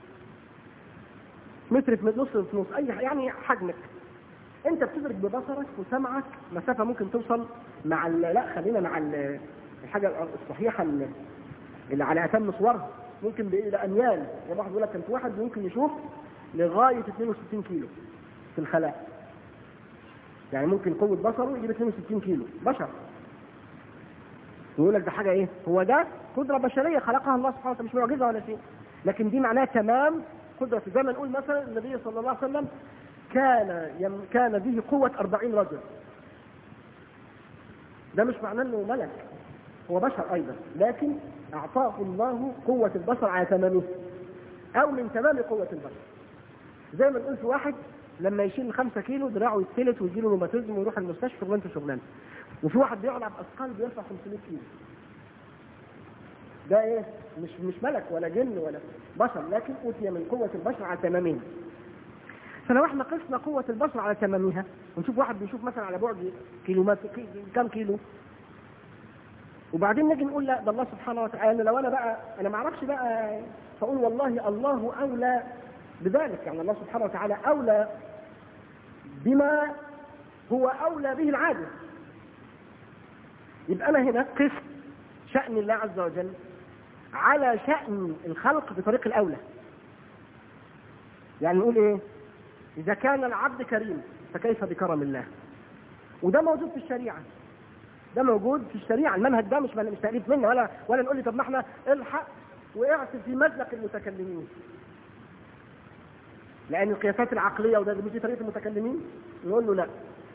متر في نص في نص، أي يعني حجمك. أنت بتدرك ببصرك وسمعك مسافة ممكن توصل مع لا خلينا مع الحاجة الصحيحة اللي على أتم صورها، ممكن إلى أميال. يعني واحد يقول لك كان في واحد ممكن يشوف لغاية 62 كيلو في الخلاء، يعني ممكن قوة بصره يجيب 62 كيلو بشر. ويقول لك ده حاجة ايه؟ هو ده قدرة بشرية خلقها الله سبحانه وتعالى، مش معجزة ولا شيء، لكن دي معناها تمام قدرة. زي ما نقول مثلا النبي صلى الله عليه وسلم كان به قوة 40 رجل. ده مش معناه انه ملك، هو بشر ايضا، لكن اعطاه الله قوة البشر على تمامه او من تمام قوة البشر. زي ما نقول في واحد لما يشيل 5 كيلو دراعه يتفلت ويجيله روماتيزم ويروح المستشفى شغلانته شغلانه. وفي واحد بيلعب اثقال بيرفع 500 كيلو. ده ايه؟ مش ملك ولا جن ولا بشر، لكن اوتي من قوة البشر على تمامها. فلو احنا قسنا قوة البشر على تمامها ونشوف واحد بيشوف مثلا على بعد كام كيلو، وبعدين نجي نقول لا ده الله سبحانه وتعالى، لو انا ما اعرفش بقى، فاقول والله الله اولى بذلك. يعني الله سبحانه وتعالى اولى بما هو اولى به العاجز. يبقى انا هنا قس شأن الله عز وجل على شأن الخلق بطريق الاولى. يعني نقول ايه؟ اذا كان العبد كريم فكيف بكرم الله؟ وده موجود في الشريعة، ده موجود في الشريعة. المنهج ده مش تأليف منه، ولا نقول لي طب ما احنا الحق واعتب في مسلك المتكلمين، لأن القياسات العقلية وده مش طريقة المتكلمين. نقول له لا.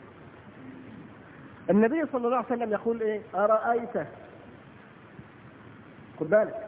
النبي صلى الله عليه وسلم يقول ايه؟ أرأيت، خد بالك،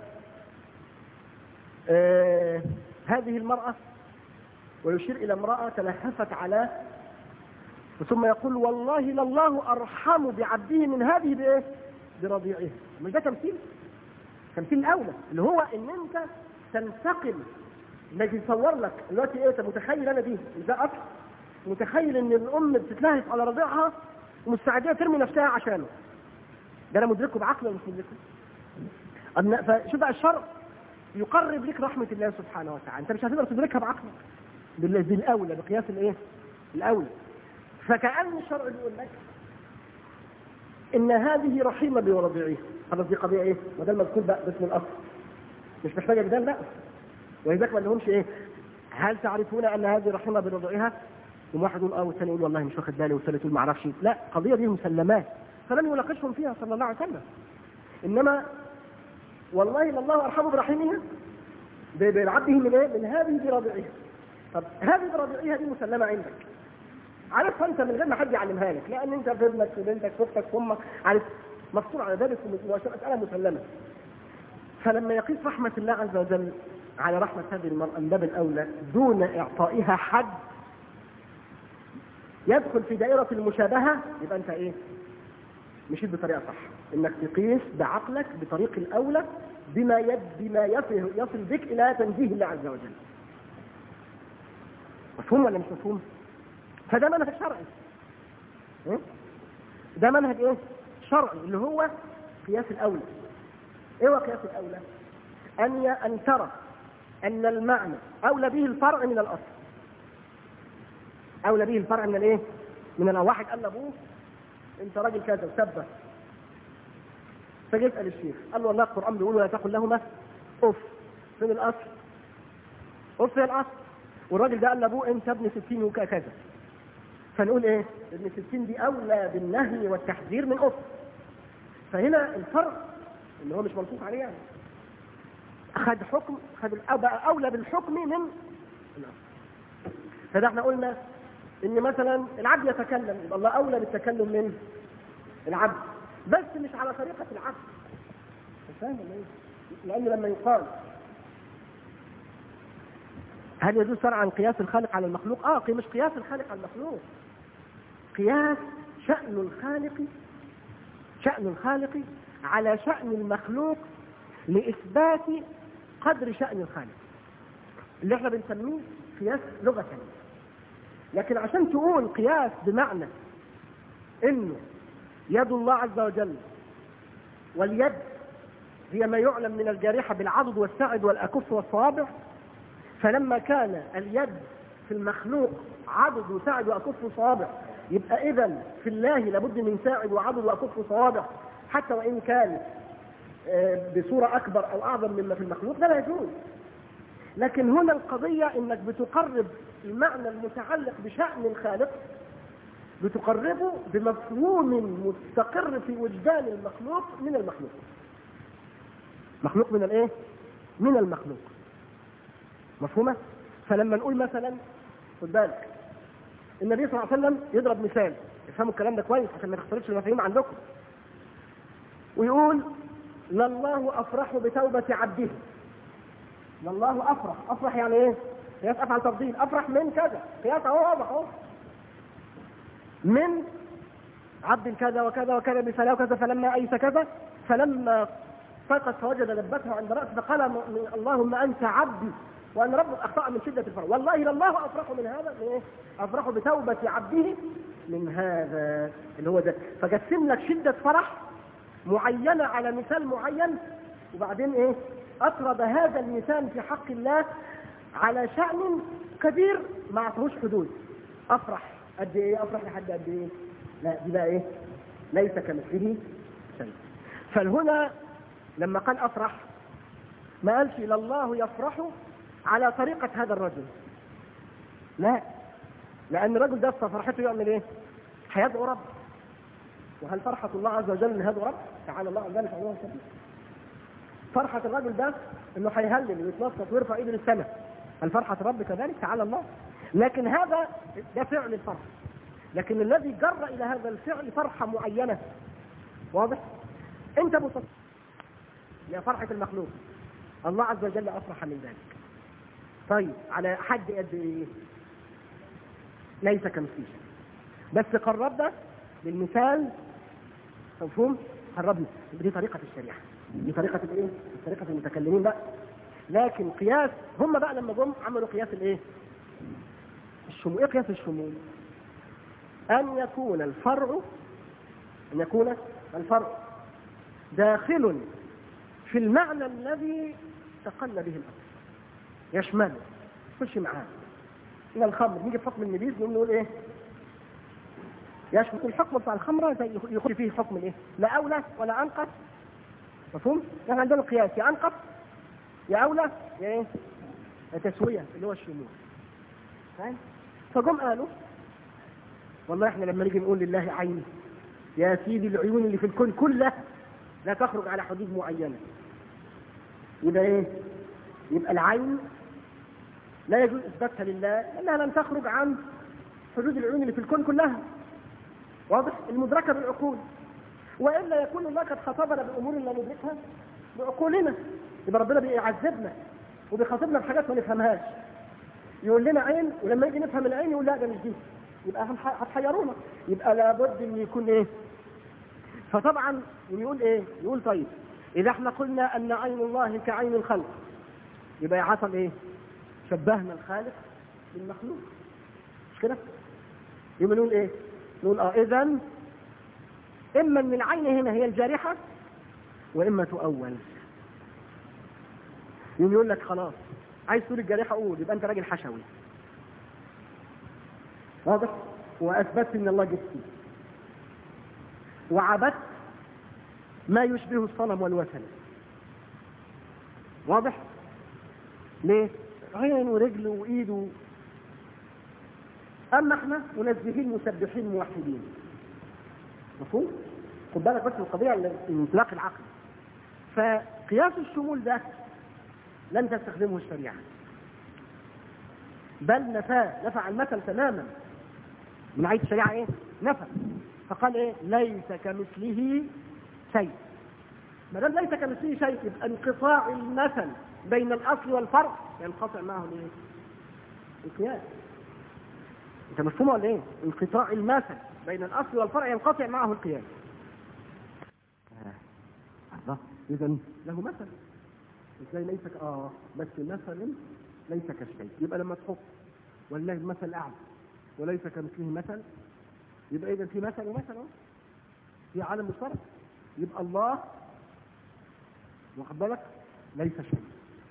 هذه المرأة، ويشير إلى امرأة تلهفت على، ثم يقول والله لله أرحم بعبده من هذه بإيه؟ برضيعه. مش ده تمثيل الأولى اللي هو إن أنت تنتقل. الذي يصور لك دلوقتي ايه؟ متخيل انا دي ده اصل، متخيل ان الام بتتلهف على رضيعها ومستعديه ترمي نفسها عشانه. ده انا مدركه بعقله ولا مش مدركه؟ فشوف بقى الشرع يقرب لك رحمه الله سبحانه وتعالى، انت مش هتقدر تدركها بعقلك، بالاولى، بقياس الايه؟ الاولى. فكأن الشرع بيقول لك ان هذه رحيمه برضيعها. خلاص دي قضيه ايه؟ ما ده المذكور بقى باسم الاصل، مش محتاجه جدال بقى. ولذلك ما لهمش ايه؟ هل تعرفون ان هذه رحمه برضعها؟ واحد يقول والثاني يقول والله مش واخد بالي، والثالث يقول ما اعرفش. لا، قضيه دي مسلمات فلم يناقشهم فيها صلى الله عليه وسلم. انما والله الله ارحم برحمها بعبده من ايه؟ من هذه برضعها. طب هذه برضعها دي مسلمه عندك، عارفها انت من غير ما حد يعلمها لك، لان انت في ابنك في بنتك في اختك في امك، عارف مفصول على ذلك، مساله مسلمه. فلما يقيس رحمه الله عز وجل على رحمة هذه المرأة من باب الأولى دون إعطائها حد يدخل في دائرة المشابهة، يبقى أنت إيه؟ مشيت بطريقة صح، إنك تقيس بعقلك بطريق الأولى بما يصل بك إلى تنزيه الله عز وجل. مفهوم ولا مش مفهوم؟ فده منهج شرعي. ده منهج إيه؟ شرعي اللي هو قياس الأولى. إيه هو قياس الأولى؟ أن ترى أن المعنى أولى به الفرع من الأصل. أولى به الفرع من الإيه؟ من الواحد قال لأبوه أنت راجل كذا وسبه، فجاء يسأل الشيخ قال له والله القرآن بيقول ولا تقل لهما أف. فين الأصل؟ أف هي الأصل. والراجل ده قال لأبوه أنت ابن 60 وكذا. فنقول إيه؟ ابن 60 دي أولى بالنهي والتحذير من أف. فهنا الفرع اللي هو مش منصوص عليه يعني خد حكم، بقى أولى بالحكم من الأصل. فده احنا قلنا إن مثلا العبد يتكلم، يبقى الله أولى بالتكلم من العبد، بس مش على طريقة العبد. فاهم ولا ايه؟ لأنه لما يقال هل يجوز شرعا قياس الخالق على المخلوق؟ مش قياس الخالق على المخلوق، قياس شأن الخالق شأن الخالق على شأن المخلوق لإثبات قدر شأن الخالق، اللي احنا بنسميه قياس لغة. لكن عشان تقول قياس بمعنى انه يد الله عز وجل، واليد هي ما يعلم من الجارحة بالعضد والساعد والأكف والصوابع، فلما كان اليد في المخلوق عضد وساعد وأكف وصوابع، يبقى إذن في الله لابد من ساعد وعضد وأكف وصوابع حتى وإن كان بصورة أكبر أو أعظم مما في المخلوق، ده لا يجوز. لكن هنا القضية إنك بتقرب المعنى المتعلق بشأن الخالق، بتقربه بمفهوم مستقر في وجدان المخلوق من المخلوق. مخلوق من الايه؟ من المخلوق. مفهومة؟ فلما نقول مثلا، خد بالك، النبي صلى الله عليه وسلم يضرب مثال، افهموا الكلام ده كويس عشان ما تختلطش المفاهيم عندكم، ويقول: لله أفرح بتوبة عبده. لله أفرح يعني ايه؟ قياس أفعل تفضيل، أفرح من كذا، قياس اهو واضح اهو، من عبد كذا وكذا وكذا بفلا وكذا، فلما أيس كذا، فلما فقد فوجد لبته عند رأسه فقال: اللهم أنت عبدي وأن ربك أخطأ من شدة الفرح. والله لله أفرح من هذا، من إيه؟ أفرح بتوبة عبده من هذا اللي هو ده. فقسم لك شدة فرح معينة على مثال معين، وبعدين إيه؟ أطرد هذا المثال في حق الله على شأن كبير ما عطوش حدود. أفرح قد إيه؟ أفرح لحد قد إيه؟ لا، دي بقى إيه؟ ليس كمثله شيء. فهنا لما قال أفرح ما قالش لله يفرح على طريقة هذا الرجل، لا، لأن الرجل ده فرحته يعمل إيه؟ هيدعو رب. وهل فرحة الله عز وجل أن يدعو رب؟ تعالى الله عن ذلك علوه كبير. فرحة الرجل ده إنه هيهلل ويتنطط ويرفع إيده للسماء، هل فرحة الرب كذلك؟ تعالى الله. لكن هذا ده فعل الفرح، لكن الذي جر إلى هذا الفعل فرحة معينة. واضح؟ أنت متصور يا فرحة المخلوق، الله عز وجل أفرح من ذلك. طيب على حد قد إيه؟ ليس كمثله، بس قربنا للمثال. مفهوم؟ قربنا. دي طريقة الشريعة، دي طريقة الايه؟ طريقة المتكلمين بقى. لكن قياس هم بقى لما جم عملوا قياس الايه؟ الشمول. ايه قياس الشمول؟ أن يكون الفرع داخل في المعنى الذي تقل به الأصل، يشمله، يخش معاه. إلى الخمر نيجي في حكم النبيذ نقول إيه؟ يشمل الحكم بتاع الخمرة زي يخش فيه حكم الإيه؟ لا أولى ولا أنقص. مفهوم؟ يعني عندنا القياس يا أنقص يا أولى يا إيه؟ تسوية اللي هو الشمول. فاهم؟ فجم قالوا والله إحنا لما نيجي نقول لله عين، يا سيدي العيون اللي في الكون كلها لا تخرج على حدود معينة، يبقى إيه؟ يبقى العين لا يجوز إثباتها لله لأنها لم تخرج عن حدود العيون اللي في الكون كلها. واضح؟ المدركة بالعقول، وإلا يكون الله قد خاطبنا بأمور لا ندركها بعقولنا. يبقى ربنا بيعذبنا وبيخاطبنا بحاجات ما نفهمهاش، يقول لنا عين، ولما يجي نفهم العين يقول لا ده مش دي، يبقى هتحيرونا. يبقى لابد ان يكون ايه؟ فطبعا يقول ايه؟ يقول طيب اذا احنا قلنا ان عين الله كعين الخلق، يبقى حصل ايه؟ شبهنا الخالق بالمخلوق، مش كده؟ يبقى نقول ايه؟ نقول اذا اما ان العين هنا هي الجارحة واما تؤول. يقول لك خلاص عايز تقول الجارحة قول، يبقى انت راجل حشوي. واضح؟ واثبتت ان الله جسدي وعبدت ما يشبه الصنم والوثن. واضح؟ ليه؟ عين ورجل وايد. اما احنا منزهين مسبحين موحدين. مفهوم؟ خد بالك بس القضيه الانطلاق العقلي. فقياس الشمول ده لن تستخدمه الشريعه، بل نفى المثل تماما. من عيد الشريعه ايه؟ نفى. فقال ايه؟ ليس كمثله شيء. ما دام ليس كمثله شيء يبقى انقطاع المثل بين الاصل والفرع ينقطع معه الايه؟ القياس. انت مفهوم ولا ايه؟ انقطاع المثل بين الاصل والفرع ينقطع معه القياس. إذن له مثل. ازاي ليس بس مثل ليس كالشيء. يبقى لما تحط ولله المثل الأعلى وليس كمثله مثل، يبقى إذا في مثل ومثل في عالم مشترك. يبقى الله واخد بالك ليس شيء.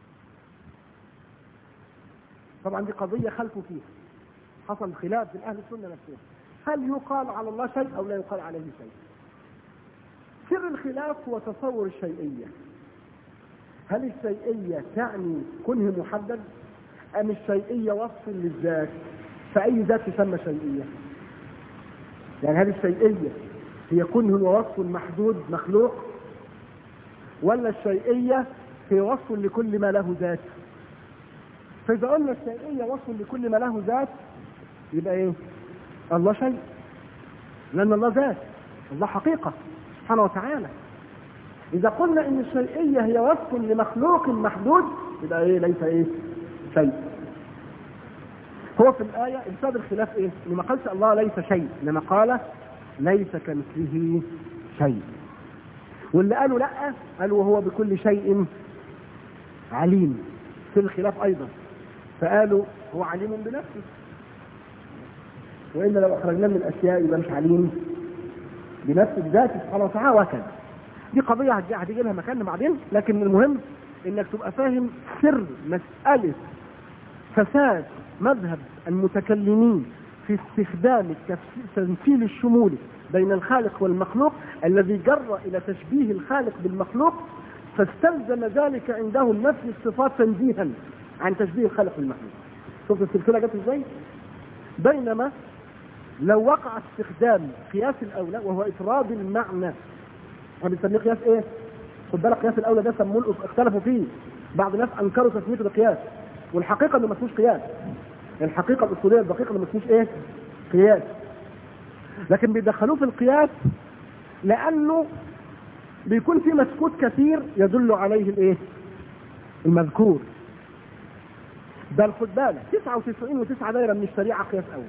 طبعا دي قضية خلفوا فيها، حصل خلاف بين أهل السنة نفسهم، هل يقال على الله شيء أو لا يقال عليه شيء؟ سر الخلاف هو تصور الشيئية. هل الشيئية تعني كنه محدد أم الشيئية وصف للذات؟ فأي ذات تسمى شيئية؟ يعني هل الشيئية هي كنه ووصف محدود مخلوق، ولا الشيئية هي وصف لكل ما له ذات؟ فإذا قلنا الشيئية وصف لكل ما له ذات يبقى ايه؟ الله شيء، لأن الله ذات، الله حقيقة سبحانه وتعالى. إذا قلنا إن الشيئية هي وصف لمخلوق محدود يبقى ايه؟ ليس ايه؟ شيء. هو في الآية انساد الخلاف ايه؟ لما قالش الله ليس شيء، لما قال ليس كمثله شيء. واللي قالوا لا، قالوا وهو بكل شيء عليم، في الخلاف أيضا، فقالوا هو عليم بنفسه، وإلا لو أخرجنا من الأشياء يبقى مش عليم بنفس ذاته سبحانه وتعالى. وكذا دي قضية هتيجي لها مكان بعدين، لكن المهم إنك تبقى فاهم سر مسألة فساد مذهب المتكلمين في استخدام التمثيل الشمولي بين الخالق والمخلوق، الذي جر إلى تشبيه الخالق بالمخلوق، فاستلزم ذلك عندهم نفي الصفات تنزيها عن تشبيه الخالق بالمخلوق. شوف السلسلة جت ازاي؟ بينما لو وقع استخدام قياس الأولى وهو إفراد المعنى، بنسميه قياس ايه؟ خد بالك قياس الأولى ده سموه اختلفوا فيه، بعض الناس أنكروا تسميته بقياس، والحقيقة انه ما اسموش قياس، الحقيقة الأصولية الدقيقة انه ما اسموش ايه؟ قياس، لكن بيدخلوه في القياس لأنه بيكون في مسكوت كثير يدل عليه الايه؟ المذكور. بل خد بالك 99.9 دايرة من الشريعة قياس أول،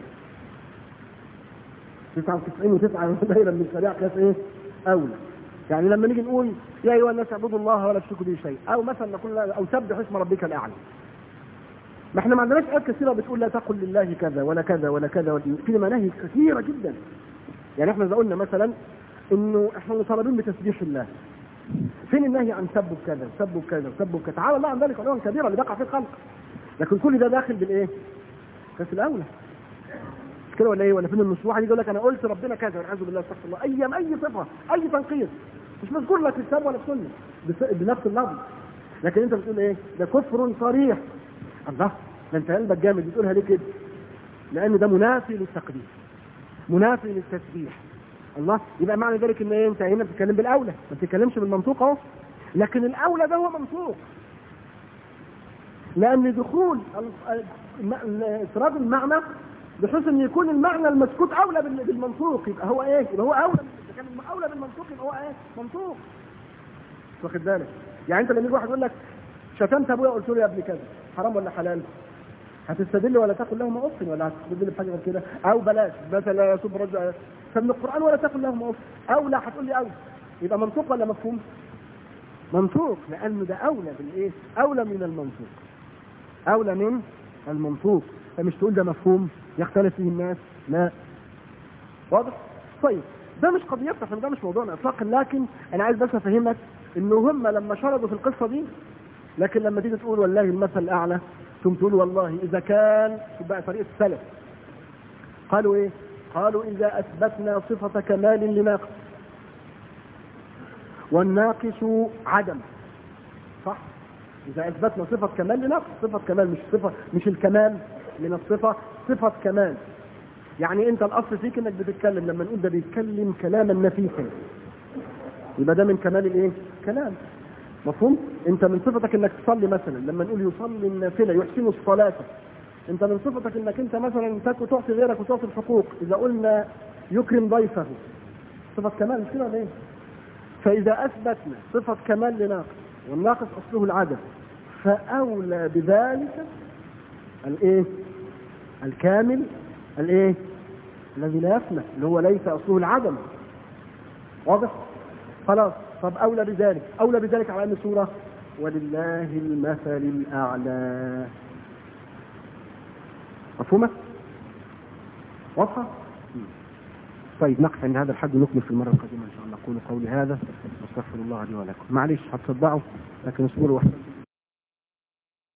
99.9 دايرة من الشريعة قياس ايه؟ أولى. يعني لما نيجي نقول يا أيها الناس اعبدوا الله ولا تشركوا به شيء، أو مثلا نقول أو سبح اسم ربك الأعلى، ما احنا ما عندناش آيات كثيرة بتقول لا تقل لله كذا ولا كذا ولا كذا، في مناهج كثيرة جدا. يعني احنا إذا قلنا مثلا انه احنا مطالبين بتسبيح الله، فين النهي عن سبه كذا وسبه كذا وسبه كذا؟ تعالى الله عن ذلك علوا كبيرة اللي بقع في الخلق، لكن كل ده داخل بالايه؟ قياس الأولى كده ولا ايه؟ ولا فين النصوص؟ واحد يقول لك انا قلت ربنا كذا والعياذ بالله استغفر الله، اي صفة اي تنقيص مش مذكور لك في الكتاب ولا السنة بنفس اللفظ، لكن انت بتقول ايه؟ ده كفر صريح. الله، ده انت قلبك جامد بتقولها ليه كده؟ لان ده منافي للتقديس، منافي للتسبيح. الله، يبقى معنى ذلك ان ايه؟ انت هنا بتتكلم بالاولى، ما بتتكلمش بالمنطوق اهو، لكن الاولى ده هو منطوق، لان دخول افراد المعنى بحيث ان يكون المعنى المسكوت اولى بالمنطوق، يبقى هو ايه؟ يبقى هو اولى، كان اولى بالمنطوق يبقى هو ايه؟ منطوق. واخد بالك؟ يعني انت لما يجي واحد يقول لك شتمت ابويا قلت له يا ابني كذا، حرام ولا حلال؟ هتستدل ولا تقل له ما اف، ولا هتستدل بحاجه غير كده؟ او بلاش مثلا لا يسب رجل فمن القران ولا تقل له ما اف، او لا هتقول لي يبقى منطوق ولا مفهوم؟ منطوق، لانه ده اولى بالايه؟ اولى من المنطوق، اولى من المنطوق. فمش تقول ده مفهوم يختلف فيه الناس، لا. واضح؟ طيب ده مش قضيتنا احنا، ده مش موضوعنا اطلاقا، لكن انا عايز بس افهمك انه هم لما شردوا في القصه دي، لكن لما تيجي تقول والله المثل الاعلى ثم تقول والله اذا كان بقى طريقه السلف قالوا ايه؟ قالوا اذا اثبتنا صفه كمال لناقص والناقص عدم، صح؟ اذا اثبتنا صفه كمال لناقص، صفه كمال مش صفه، مش الكمال من الصفه، صفه كمال. يعني انت الاصل فيك انك بتتكلم، لما نقول ده بيتكلم كلاما نفيسا يبقى ده من كمال الايه؟ كلام. مفهوم؟ انت من صفتك انك تصلي مثلا، لما نقول يصلي النافله يحسن الصلاه، انت من صفتك انك انت مثلا تعطي غيرك وتعطي الحقوق. اذا قلنا يكرم ضيفه صفه كمال، مش كده ولا ايه؟ فاذا اثبتنا صفه كمال لناقص والناقص اصله العدم، فاولى بذلك الايه؟ الكامل الايه؟ الذي لا يفنى، اللي هو ليس اصله العدم. واضح؟ خلاص، طب أولى بذلك على أن سورة ولله المثل الأعلى. مفهومة؟ واضحة؟ طيب نقف عند هذا الحد ونكمل في المرة القادمة إن شاء الله. أقول قولي هذا واستغفر الله لي ولكم. معلش هتصدعوا لكن اصبروا واحد.